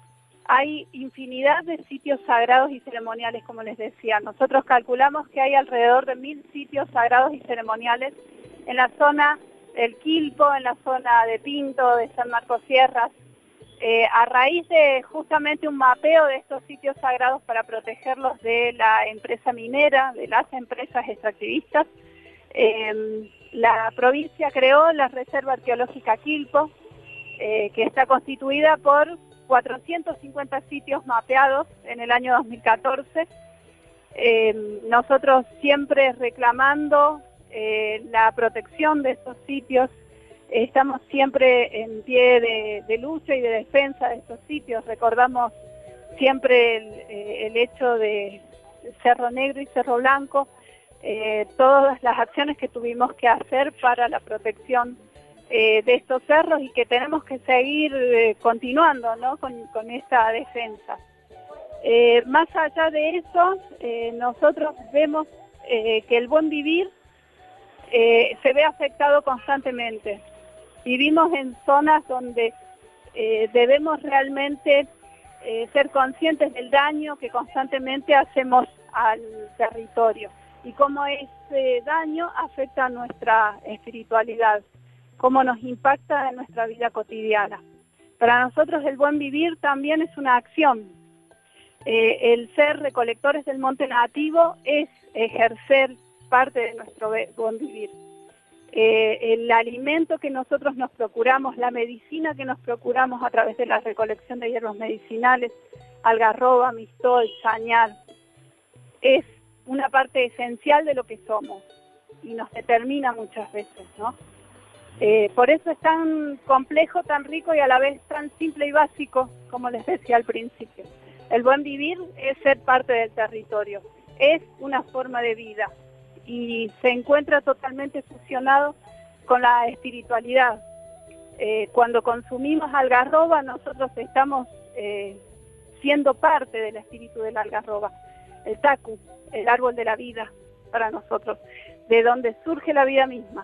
hay infinidad de sitios sagrados y ceremoniales, como les decía. Nosotros calculamos que hay alrededor de mil sitios sagrados y ceremoniales en la zona del Quilpo, en la zona de Pinto, de San Marcos Sierras, eh, a raíz de justamente un mapeo de estos sitios sagrados para protegerlos de la empresa minera, de las empresas extractivistas. Eh, la provincia creó la Reserva Arqueológica Quilpo, eh, que está constituida por cuatrocientos cincuenta sitios mapeados en el año dos mil catorce. Eh, nosotros siempre reclamando eh, la protección de estos sitios, estamos siempre en pie de, de lucha y de defensa de estos sitios. Recordamos siempre el, eh, el hecho de Cerro Negro y Cerro Blanco, eh, todas las acciones que tuvimos que hacer para la protección eh, de estos cerros y que tenemos que seguir eh, continuando, ¿no? con, con esta defensa. Eh, más allá de eso, eh, nosotros vemos eh, que el buen vivir eh, se ve afectado constantemente. Vivimos en zonas donde eh, debemos realmente eh, ser conscientes del daño que constantemente hacemos al territorio y cómo ese daño afecta a nuestra espiritualidad, cómo nos impacta en nuestra vida cotidiana. Para nosotros el buen vivir también es una acción. Eh, el ser recolectores del monte nativo es ejercer parte de nuestro buen vivir. Eh, el alimento que nosotros nos procuramos, la medicina que nos procuramos a través de la recolección de hierbas medicinales, algarroba, mistol, chañar, es una parte esencial de lo que somos y nos determina muchas veces, ¿no? Eh, por eso es tan complejo, tan rico y a la vez tan simple y básico, como les decía al principio. El buen vivir es ser parte del territorio, es una forma de vida y se encuentra totalmente fusionado con la espiritualidad. Eh, cuando consumimos algarroba, nosotros estamos eh, siendo parte del espíritu de la algarroba, el tacu, el árbol de la vida para nosotros, de donde surge la vida misma.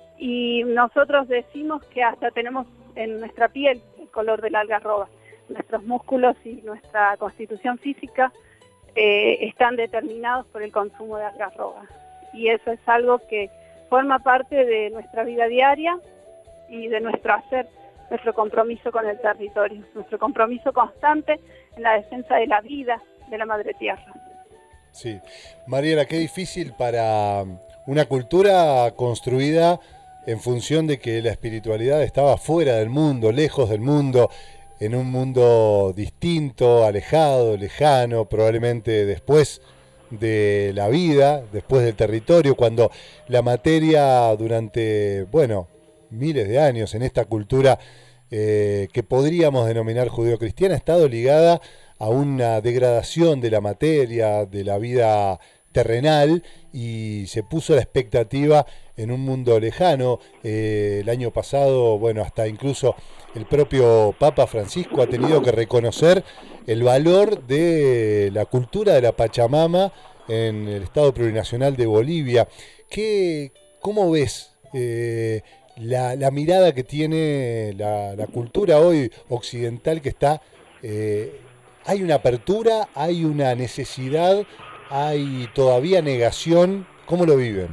Y nosotros decimos que hasta tenemos en nuestra piel el color de la algarroba. Nuestros músculos y nuestra constitución física eh, están determinados por el consumo de algarroba. Y eso es algo que forma parte de nuestra vida diaria y de nuestro hacer, nuestro compromiso con el territorio, nuestro compromiso constante en la defensa de la vida de la madre tierra. Sí, Mariela, qué difícil para una cultura construida en función de que la espiritualidad estaba fuera del mundo, lejos del mundo, en un mundo distinto, alejado, lejano, probablemente después de la vida, después del territorio, cuando la materia durante, bueno, miles de años en esta cultura eh, que podríamos denominar judeocristiana ha estado ligada a una degradación de la materia, de la vida terrenal, y se puso la expectativa en un mundo lejano. Eh, el año pasado, bueno, hasta incluso el propio Papa Francisco ha tenido que reconocer el valor de la cultura de la Pachamama en el Estado Plurinacional de Bolivia. ¿Qué, cómo ves eh, la, la mirada que tiene la, la cultura hoy occidental que está Eh, ¿Hay una apertura? ¿Hay una necesidad? ¿Hay todavía negación? ¿Cómo lo viven?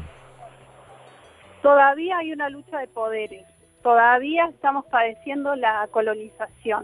Todavía hay una lucha de poderes. Todavía estamos padeciendo la colonización.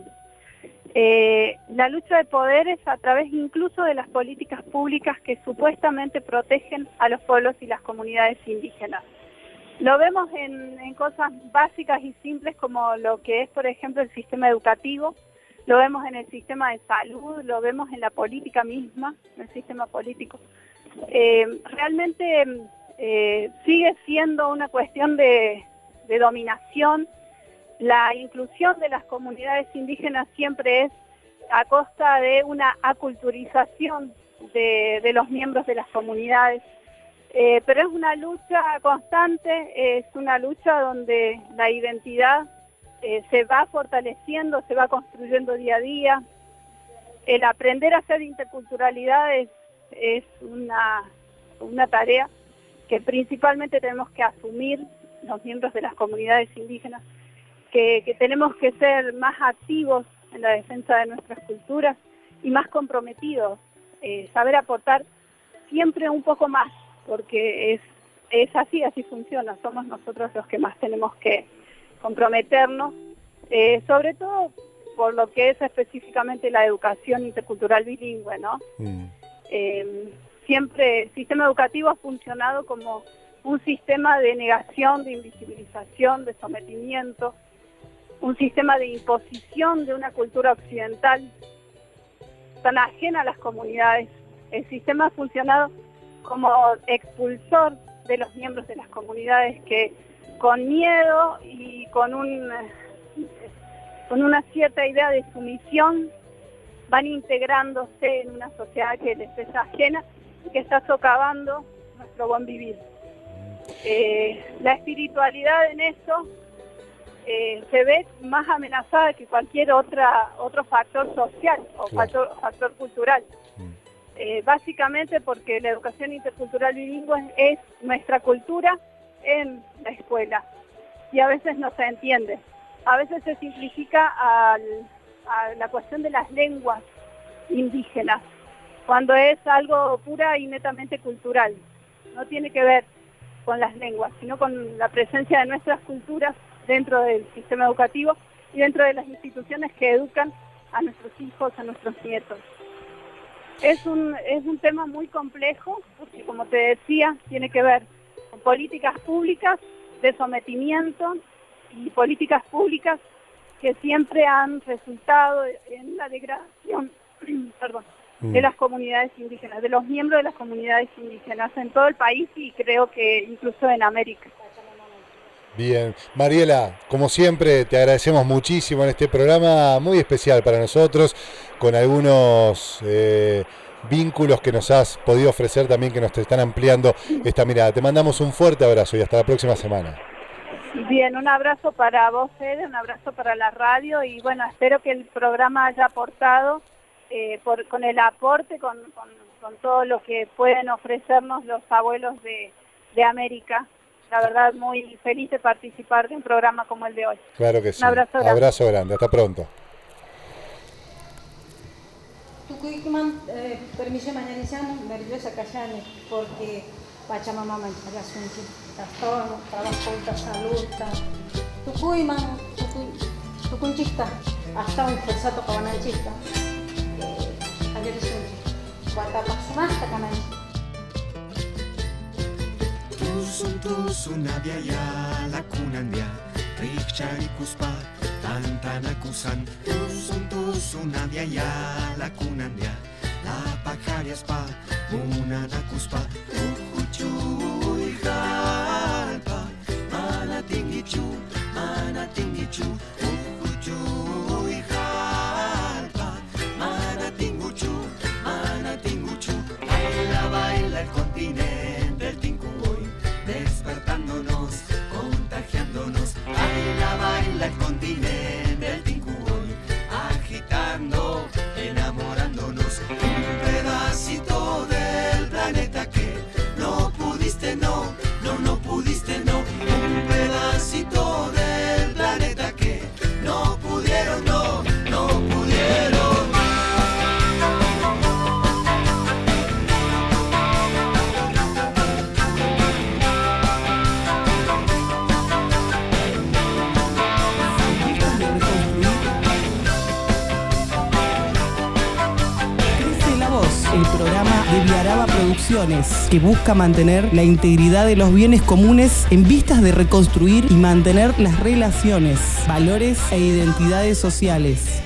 Eh, la lucha de poderes a través incluso de las políticas públicas que supuestamente protegen a los pueblos y las comunidades indígenas. Lo vemos en, en cosas básicas y simples como lo que es, por ejemplo, el sistema educativo, lo vemos en el sistema de salud, lo vemos en la política misma, en el sistema político. Eh, realmente eh, sigue siendo una cuestión de, de dominación. La inclusión de las comunidades indígenas siempre es a costa de una aculturización de, de los miembros de las comunidades. Eh, pero es una lucha constante, es una lucha donde la identidad eh, se va fortaleciendo, se va construyendo día a día. El aprender a hacer interculturalidad es, es una, una tarea que principalmente tenemos que asumir los miembros de las comunidades indígenas, que, que tenemos que ser más activos en la defensa de nuestras culturas y más comprometidos, eh, saber aportar siempre un poco más, porque es, es así, así funciona, somos nosotros los que más tenemos que comprometernos, eh, sobre todo por lo que es específicamente la educación intercultural bilingüe, ¿no? Mm. Eh, siempre el sistema educativo ha funcionado como un sistema de negación, de invisibilización, de sometimiento, un sistema de imposición de una cultura occidental tan ajena a las comunidades. El sistema ha funcionado como expulsor de los miembros de las comunidades que con miedo y con un con una cierta idea de sumisión van integrándose en una sociedad que les es ajena y que está socavando nuestro buen vivir. Eh, la espiritualidad en eso eh, se ve más amenazada que cualquier otra otro factor social o factor, factor cultural. Eh, básicamente porque la educación intercultural bilingüe es nuestra cultura en la escuela y a veces no se entiende. A veces se simplifica al, a la cuestión de las lenguas indígenas, cuando es algo pura y netamente cultural. No tiene que ver con las lenguas, sino con la presencia de nuestras culturas dentro del sistema educativo y dentro de las instituciones que educan a nuestros hijos, a nuestros nietos. Es un, es un tema muy complejo, porque como te decía, tiene que ver con políticas públicas de sometimiento y políticas públicas que siempre han resultado en la degradación perdón, mm. de las comunidades indígenas, de los miembros de las comunidades indígenas en todo el país y creo que incluso en América. Bien, Mariela, como siempre te agradecemos muchísimo en este programa muy especial para nosotros, con algunos eh, vínculos que nos has podido ofrecer también, que nos te están ampliando esta mirada. Te mandamos un fuerte abrazo y hasta la próxima semana. Bien, un abrazo para vos, Ede, un abrazo para la radio y bueno, espero que el programa haya aportado eh, por, con el aporte, con, con, con todo lo que pueden ofrecernos los abuelos de, de América. La verdad, muy feliz de participar de un programa como el de hoy. Claro que sí. Un abrazo grande. Abrazo grande. Hasta pronto. Tucuyman, eh, permiso mañanizano, nerviosa callani, porque Pachamama mancharasunchi, Taston, trabajo de salud, Tucuyman, Tucunchista, hasta un forzato cabananchista, ayer sunchi, Guatapasmasta cananchi. Tusun tusun abiaya la kunandia, Rikcharikuspa, Tantanakusan. Tusun tusun abiaya la kunandia, La pacariaspa, Munanakuspa, Ujuchu y Jalpa, Manatingichu, Manatingichu, Ujuchu y Jalpa, Manatinguchu, Manatinguchu, baila, baila el continente, el Tincuboy, despertándonos, contagiándonos, baila, baila el continente, el Tincuboy, agitando, enamorándonos, un pedacito del planeta que no pudiste, no, no, no pudiste, no, un pedacito del planeta que no pudieron, no, no pudieron. programa de Viaraba Producciones, que busca mantener la integridad de los bienes comunes en vistas de reconstruir y mantener las relaciones, valores e identidades sociales.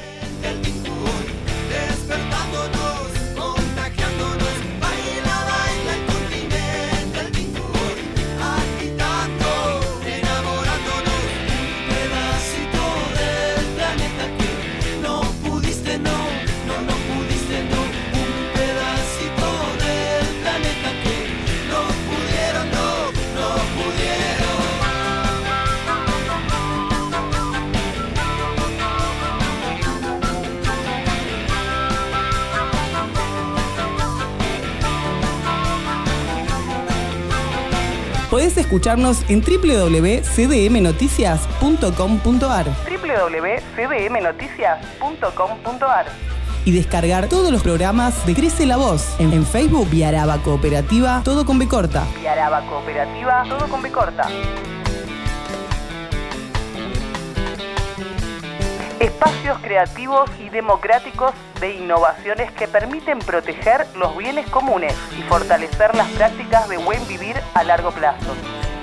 Podés escucharnos en doble u doble u doble u punto c d m noticias punto com punto a r doble u doble u doble u punto c d m noticias punto com punto a r y descargar todos los programas de Crece la Voz en, en Facebook Viaraba Cooperativa, todo con B corta. Viaraba Cooperativa, todo con B corta. Espacios creativos y democráticos de innovaciones que permiten proteger los bienes comunes y fortalecer las prácticas de buen vivir a largo plazo.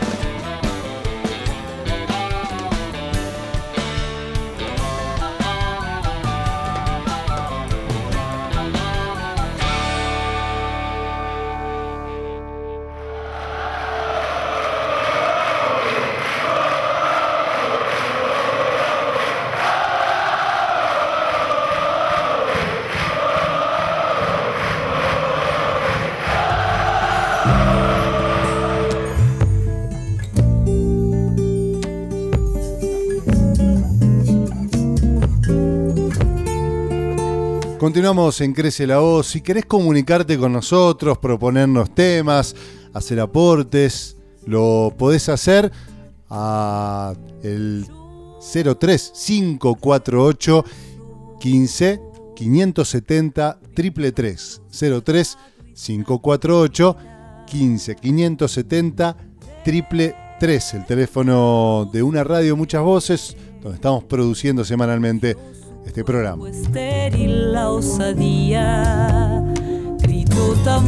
Continuamos en Crece la Voz. Si querés comunicarte con nosotros, proponernos temas, hacer aportes, lo podés hacer a el cero tres cinco cuatro ocho quince quinientos setenta triple tres. cero tres cinco cuatro ocho quince quinientos setenta triple tres. El teléfono de una radio, muchas voces, donde estamos produciendo semanalmente este programa. Estéril la osadía, grito tan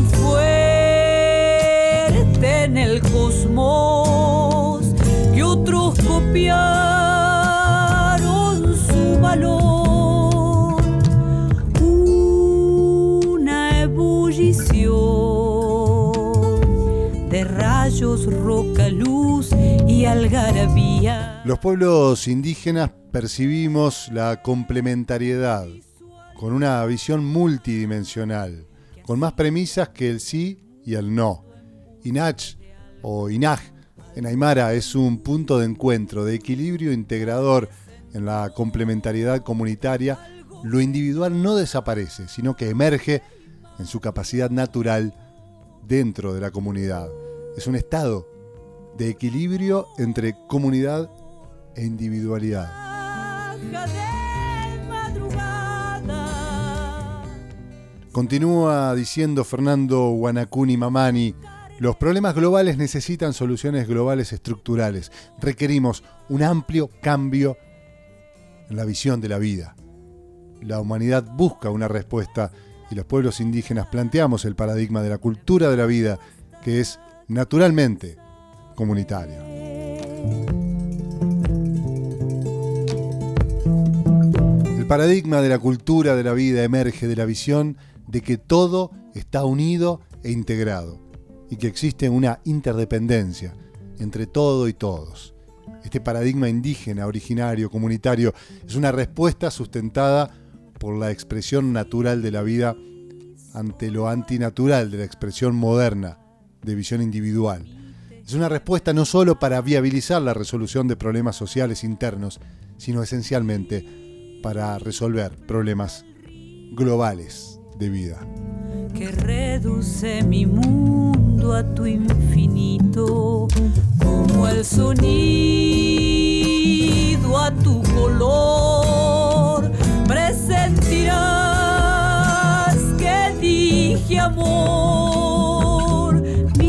fuerte en el cosmos que otros copiaron su valor. Una ebullición de rayos, roca, luz y algarabía. Los pueblos indígenas percibimos la complementariedad con una visión multidimensional, con más premisas que el sí y el no. Inach o Inaj en Aymara es un punto de encuentro, de equilibrio integrador en la complementariedad comunitaria. Lo individual no desaparece, sino que emerge en su capacidad natural dentro de la comunidad. Es un estado de equilibrio entre comunidad e individualidad. Continúa diciendo Fernando Guanacuni Mamani: los problemas globales necesitan soluciones globales estructurales. Requerimos un amplio cambio en la visión de la vida. La humanidad busca una respuesta y los pueblos indígenas planteamos el paradigma de la cultura de la vida, que es naturalmente comunitario. El paradigma de la cultura de la vida emerge de la visión de que todo está unido e integrado y que existe una interdependencia entre todo y todos. Este paradigma indígena, originario, comunitario, es una respuesta sustentada por la expresión natural de la vida ante lo antinatural de la expresión moderna de visión individual. Es una respuesta no solo para viabilizar la resolución de problemas sociales internos, sino esencialmente para resolver problemas globales de vida. Que reduce mi mundo a tu infinito, como el sonido a tu color. Presentirás que dije amor,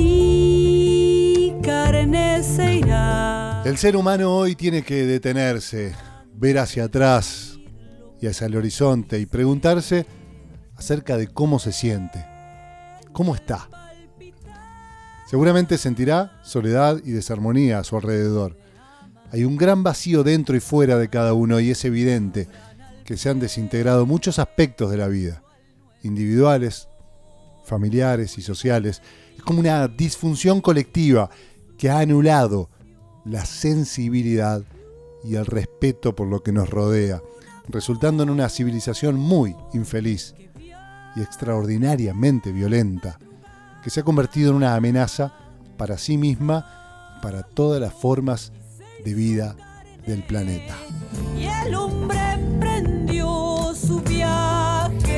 mi carne se irá. El ser humano hoy tiene que detenerse, ver hacia atrás y hacia el horizonte y preguntarse acerca de cómo se siente, ¿Cómo está? Seguramente sentirá soledad y desarmonía a su alrededor. Hay un gran vacío dentro y fuera de cada uno y es evidente que se han desintegrado muchos aspectos de la vida, individuales, familiares y sociales. Es como una disfunción colectiva que ha anulado la sensibilidad y el respeto por lo que nos rodea, resultando en una civilización muy infeliz y extraordinariamente violenta, que se ha convertido en una amenaza para sí misma y para todas las formas de vida del planeta. Y el hombre emprendió su viaje.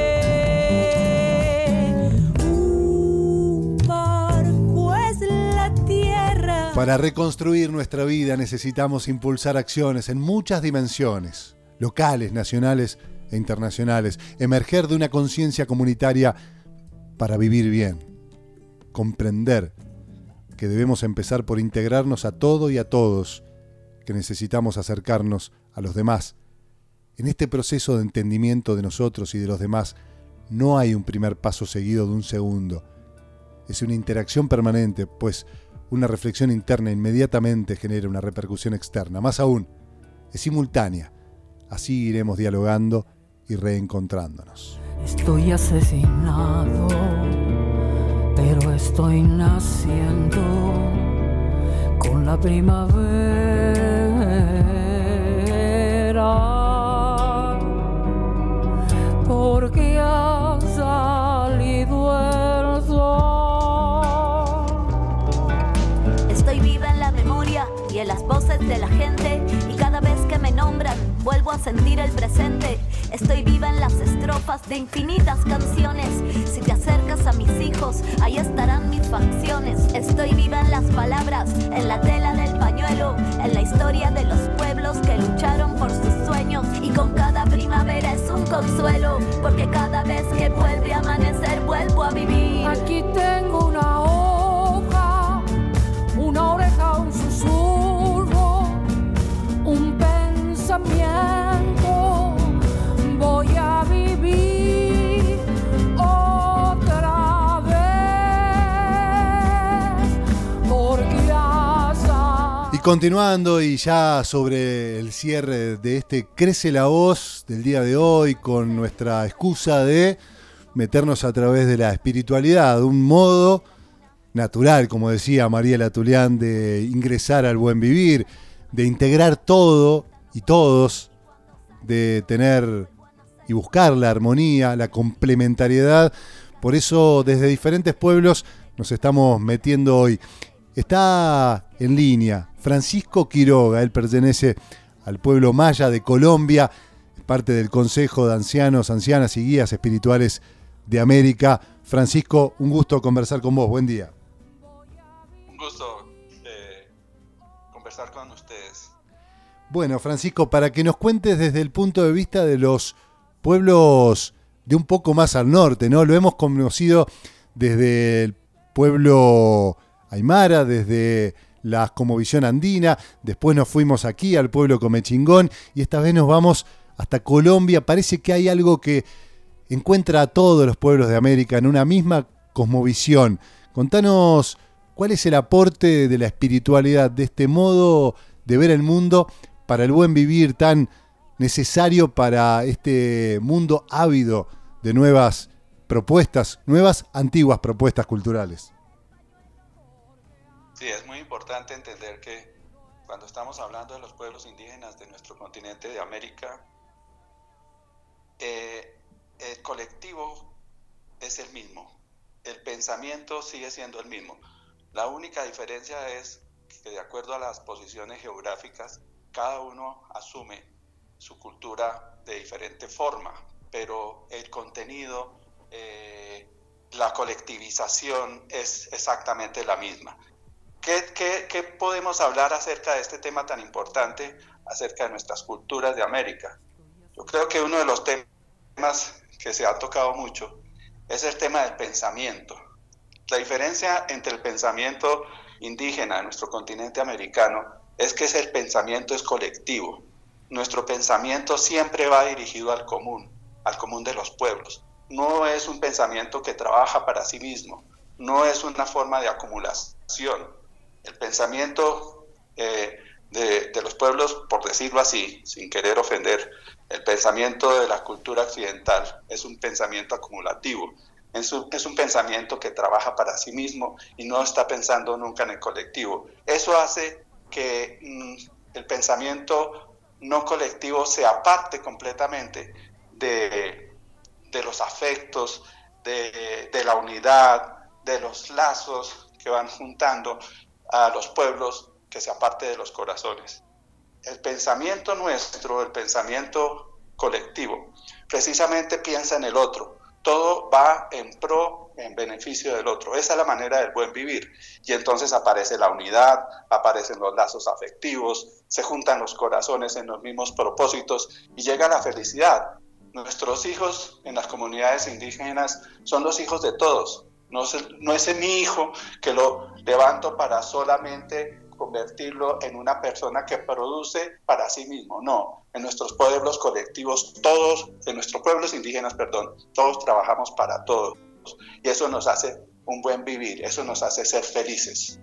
Un barco es la tierra. Para reconstruir nuestra vida necesitamos impulsar acciones en muchas dimensiones, locales, nacionales e internacionales, emerger de una conciencia comunitaria para vivir bien. Comprender que debemos empezar por integrarnos a todo y a todos, que necesitamos acercarnos a los demás. En este proceso de entendimiento de nosotros y de los demás, no hay un primer paso seguido de un segundo. Es una interacción permanente, pues una reflexión interna inmediatamente genera una repercusión externa. Más aún, es simultánea. Así iremos dialogando y reencontrándonos. Estoy asesinado, pero estoy naciendo con la primavera, porque ha salido el sol. Estoy viva en la memoria y en las voces de la gente, y cada vez que me nombran vuelvo a sentir el presente. Estoy viva en las estrofas de infinitas canciones. Si te acercas a mis hijos, ahí estarán mis facciones. Estoy viva en las palabras, en la tela del pañuelo, en la historia de los pueblos que lucharon por sus sueños. Y con cada primavera es un consuelo, porque cada vez que vuelve a amanecer vuelvo a vivir. Aquí tengo una hoja, una oreja, un susurro, un pensamiento. Voy a vivir otra vez, porque hasta... Y continuando, y ya sobre el cierre de este Crece la Voz del día de hoy, con nuestra excusa de meternos a través de la espiritualidad, de un modo natural, como decía María Latulián, de ingresar al buen vivir, de integrar todo y todos, de tener y buscar la armonía, la complementariedad. Por eso desde diferentes pueblos nos estamos metiendo hoy. Está en línea Francisco Quiroga, él pertenece al pueblo maya de Colombia, es parte del Consejo de Ancianos, Ancianas y Guías Espirituales de América. Francisco, un gusto conversar con vos, buen día. Un gusto eh, conversar con ustedes. Bueno, Francisco, para que nos cuentes desde el punto de vista de los pueblos de un poco más al norte, ¿no? Lo hemos conocido desde el pueblo aymara, desde la cosmovisión andina, después nos fuimos aquí al pueblo comechingón y esta vez nos vamos hasta Colombia. Parece que hay algo que encuentra a todos los pueblos de América en una misma cosmovisión. Contanos cuál es el aporte de la espiritualidad, de este modo de ver el mundo para el buen vivir tan necesario para este mundo ávido de nuevas propuestas, nuevas, antiguas propuestas culturales. Sí, es muy importante entender que cuando estamos hablando de los pueblos indígenas de nuestro continente de América, eh, el colectivo es el mismo, el pensamiento sigue siendo el mismo. La única diferencia es que de acuerdo a las posiciones geográficas, cada uno asume su cultura de diferente forma, pero el contenido, eh, la colectivización es exactamente la misma. ¿Qué, qué, ¿Qué podemos hablar acerca de este tema tan importante, acerca de nuestras culturas de América? Yo creo que uno de los temas que se ha tocado mucho es el tema del pensamiento. La diferencia entre el pensamiento indígena de nuestro continente americano es que el pensamiento es colectivo. Nuestro pensamiento siempre va dirigido al común, al común de los pueblos. no es un pensamiento que trabaja para sí mismo, no es una forma de acumulación. El pensamiento eh, de, de los pueblos, por decirlo así, sin querer ofender, el pensamiento de la cultura occidental es un pensamiento acumulativo, es un, es un pensamiento que trabaja para sí mismo y no está pensando nunca en el colectivo. Eso hace que mmm, el pensamiento no colectivo se aparte completamente de, de los afectos, de, de la unidad, de los lazos que van juntando a los pueblos, que se aparte de los corazones. El pensamiento nuestro, el pensamiento colectivo, precisamente piensa en el otro. Todo va en pro, en beneficio del otro. Esa es la manera del buen vivir. Y entonces aparece la unidad, aparecen los lazos afectivos, se juntan los corazones en los mismos propósitos y llega la felicidad. Nuestros hijos en las comunidades indígenas son los hijos de todos. No es, no es mi hijo que lo levanto para solamente convertirlo en una persona que produce para sí mismo. No, en nuestros pueblos colectivos, todos, en nuestros pueblos indígenas, perdón, todos trabajamos para todos. Y eso nos hace un buen vivir, eso nos hace ser felices.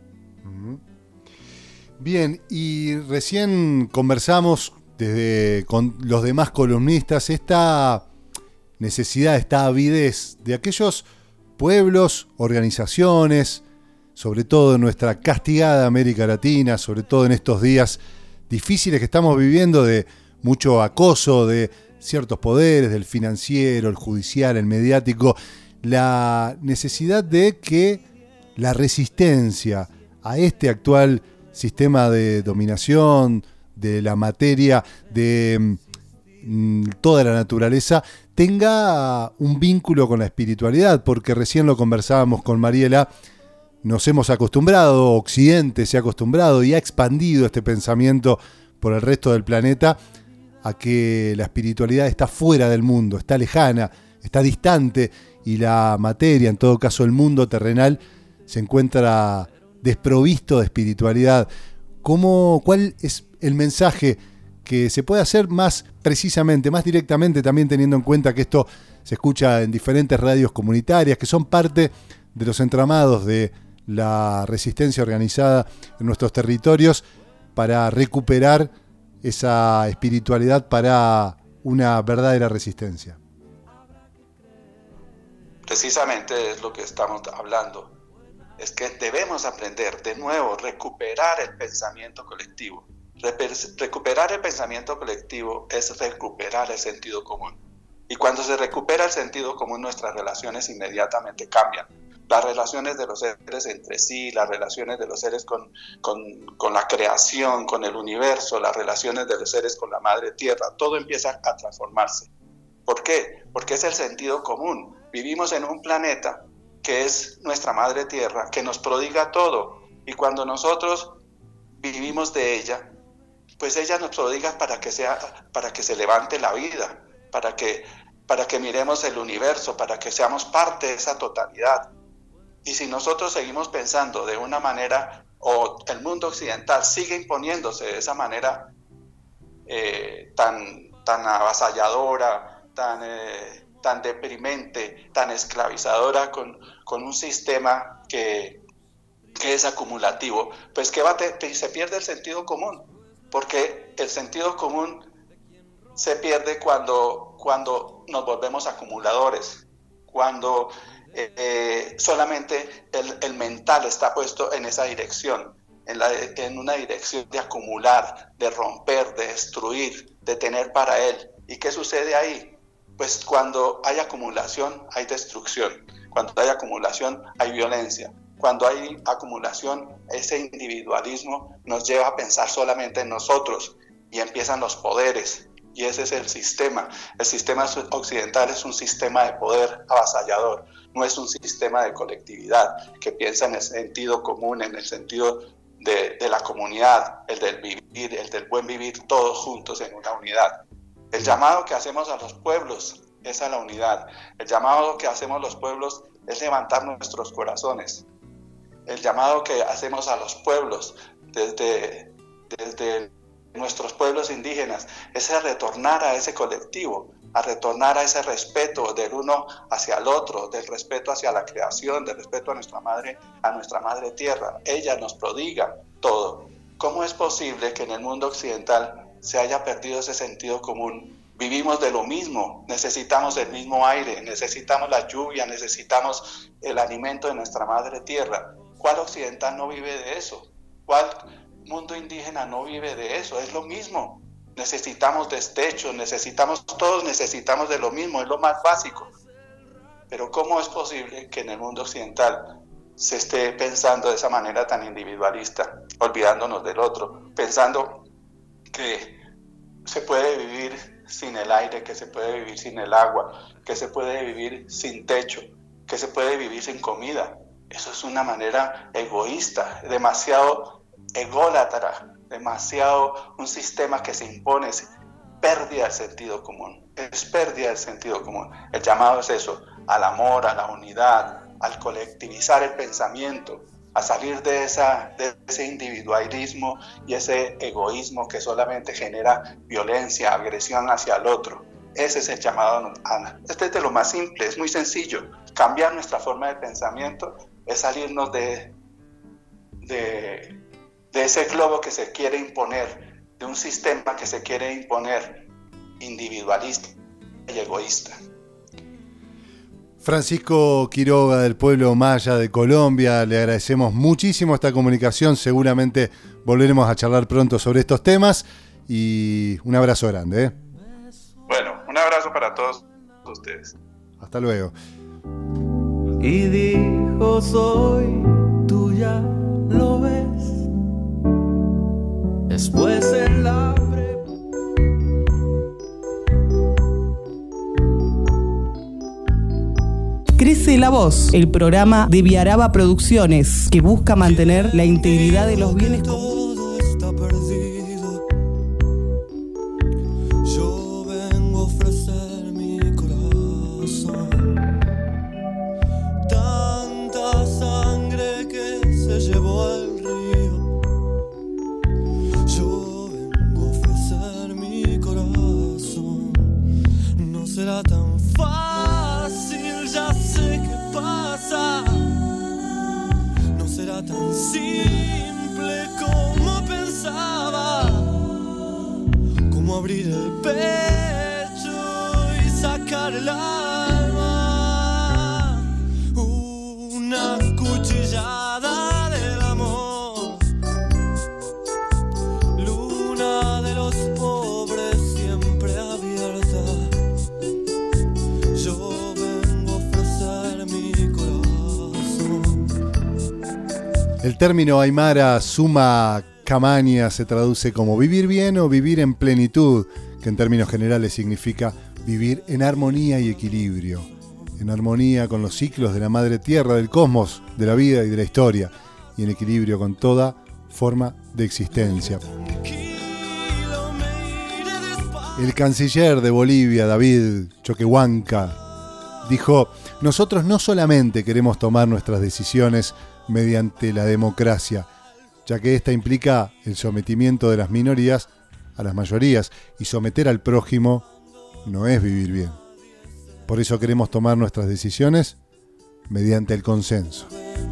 Bien, y recién conversamos desde con los demás columnistas esta necesidad, esta avidez de aquellos pueblos, organizaciones, sobre todo en nuestra castigada América Latina, sobre todo en estos días difíciles que estamos viviendo de mucho acoso de ciertos poderes, del financiero, el judicial, el mediático, la necesidad de que la resistencia a este actual sistema de dominación de la materia, de mm, toda la naturaleza, tenga un vínculo con la espiritualidad, porque recién lo conversábamos con Mariela. Nos hemos acostumbrado, Occidente se ha acostumbrado y ha expandido este pensamiento por el resto del planeta a que la espiritualidad está fuera del mundo, está lejana, está distante y la materia, en todo caso el mundo terrenal, se encuentra desprovisto de espiritualidad. ¿Cómo, cuál es el mensaje que se puede hacer más precisamente, más directamente, también teniendo en cuenta que esto se escucha en diferentes radios comunitarias que son parte de los entramados de la resistencia organizada en nuestros territorios para recuperar esa espiritualidad para una verdadera resistencia? Precisamente es lo que estamos hablando. Es que debemos aprender de nuevo, recuperar el pensamiento colectivo. Reper- recuperar el pensamiento colectivo es recuperar el sentido común. Y cuando se recupera el sentido común, nuestras relaciones inmediatamente cambian. Las relaciones de los seres entre sí, las relaciones de los seres con, con, con la creación, con el universo, las relaciones de los seres con la madre tierra, todo empieza a transformarse. ¿Por qué? Porque es el sentido común. Vivimos en un planeta que es nuestra madre tierra, que nos prodiga todo. Y cuando nosotros vivimos de ella, pues ella nos prodiga para que, sea, para que se levante la vida, para que, para que miremos el universo, para que seamos parte de esa totalidad. Y si nosotros seguimos pensando de una manera, o el mundo occidental sigue imponiéndose de esa manera eh, tan, tan avasalladora, tan, eh, tan deprimente, tan esclavizadora, con, con un sistema que, que es acumulativo, pues que va te, se pierde el sentido común, porque el sentido común se pierde cuando, cuando nos volvemos acumuladores, cuando Eh, solamente el, el mental está puesto en esa dirección, en, la, en una dirección de acumular, de romper, de destruir, de tener para él. ¿Y qué sucede ahí? Pues cuando hay acumulación hay destrucción, cuando hay acumulación hay violencia, cuando hay acumulación ese individualismo nos lleva a pensar solamente en nosotros y empiezan los poderes. Y ese es el sistema. El sistema occidental es un sistema de poder avasallador, no es un sistema de colectividad que piensa en el sentido común, en el sentido de, de la comunidad, el del vivir, el del buen vivir todos juntos en una unidad. El llamado que hacemos a los pueblos es a la unidad. El llamado que hacemos los pueblos es levantar nuestros corazones. El llamado que hacemos a los pueblos desde, desde nuestros pueblos indígenas es a retornar a ese colectivo, a retornar a ese respeto del uno hacia el otro, del respeto hacia la creación, del respeto a nuestra madre, a nuestra madre tierra. Ella nos prodiga todo. ¿Cómo es posible que en el mundo occidental se haya perdido ese sentido común? Vivimos de lo mismo, necesitamos el mismo aire, necesitamos la lluvia, necesitamos el alimento de nuestra madre tierra. ¿Cuál occidental no vive de eso? ¿Cuál mundo indígena no vive de eso? Es lo mismo. Necesitamos destechos, necesitamos, todos necesitamos de lo mismo, es lo más básico. Pero ¿cómo es posible que en el mundo occidental se esté pensando de esa manera tan individualista, olvidándonos del otro, pensando que se puede vivir sin el aire, que se puede vivir sin el agua, que se puede vivir sin techo, que se puede vivir sin comida? Eso es una manera egoísta, demasiado ególatra, demasiado un sistema que se impone, es pérdida del sentido común, es pérdida del sentido común. El llamado es eso, al amor, a la unidad, al colectivizar el pensamiento, a salir de, esa, de ese individualismo y ese egoísmo que solamente genera violencia, agresión hacia el otro. Ese es el llamado, Ana. Este es de lo más simple, es muy sencillo. Cambiar nuestra forma de pensamiento es salirnos de, de, de ese globo que se quiere imponer, de un sistema que se quiere imponer individualista y egoísta. Francisco Quiroga, del pueblo maya de Colombia, le agradecemos muchísimo esta comunicación. Seguramente volveremos a charlar pronto sobre estos temas y un abrazo grande, ¿eh? Bueno, un abrazo para todos ustedes. Hasta luego. Y dijo: soy tuya, ¿lo ves? Después el hambre. Crece la Voz, el programa de Viaraba Producciones, que busca mantener la integridad de los bienes comunes. Todo está perdido. Yo vengo a ofrecer mi corazón. Tanta sangre que se llevó el río. Yo vengo a ofrecer mi corazón. No será tan fácil, ya sé qué pasa. No será tan simple como pensaba, como abrir el pecho y sacar el alma. Una cuchillada del amor, luna de los pobres siempre abierta. Yo vengo a ofrecer mi corazón. El término aymara suma camaña se traduce como vivir bien o vivir en plenitud, que en términos generales significa vivir en armonía y equilibrio, en armonía con los ciclos de la madre tierra, del cosmos, de la vida y de la historia, y en equilibrio con toda forma de existencia. El canciller de Bolivia, David Choquehuanca, dijo: nosotros no solamente queremos tomar nuestras decisiones mediante la democracia, ya que esta implica el sometimiento de las minorías a las mayorías, y someter al prójimo no es vivir bien. Por eso queremos tomar nuestras decisiones mediante el consenso.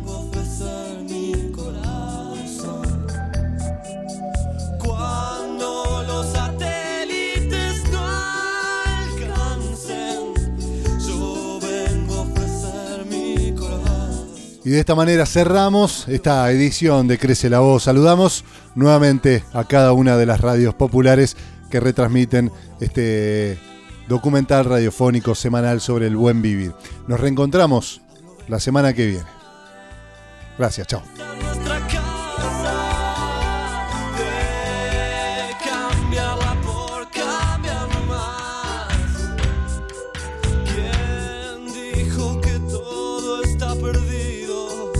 Cuando los satélites no alcancen, yo vengo a ofrecer mi corazón. Y de esta manera cerramos esta edición de Crece la Voz. Saludamos nuevamente a cada una de las radios populares que retransmiten este documental radiofónico semanal sobre el buen vivir. Nos reencontramos la semana que viene. Gracias, chao. Nuestra casa, de cambiarla por cambiar más. ¿Quién dijo que todo está perdido?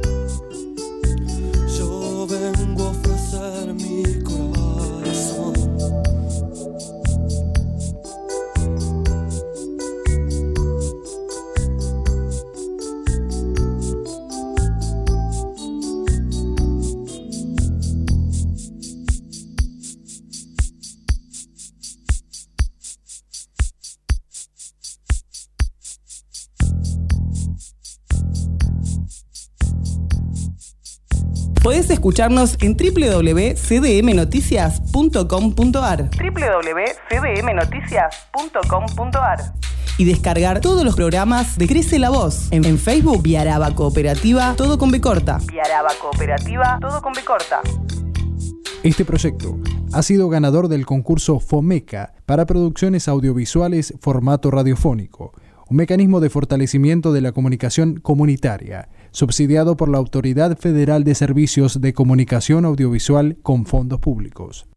Yo vengo a ofrecer mi corazón. Podés escucharnos en doble u doble u doble u punto c d m noticias punto com punto a r doble u doble u doble u punto c d m noticias punto com punto a r y descargar todos los programas de Crece la Voz en, en Facebook, Viaraba Cooperativa, todo con B corta. Viaraba Cooperativa, todo con B corta. Este proyecto ha sido ganador del concurso FOMECA para producciones audiovisuales formato radiofónico, un mecanismo de fortalecimiento de la comunicación comunitaria, subsidiado por la Autoridad Federal de Servicios de Comunicación Audiovisual con fondos públicos.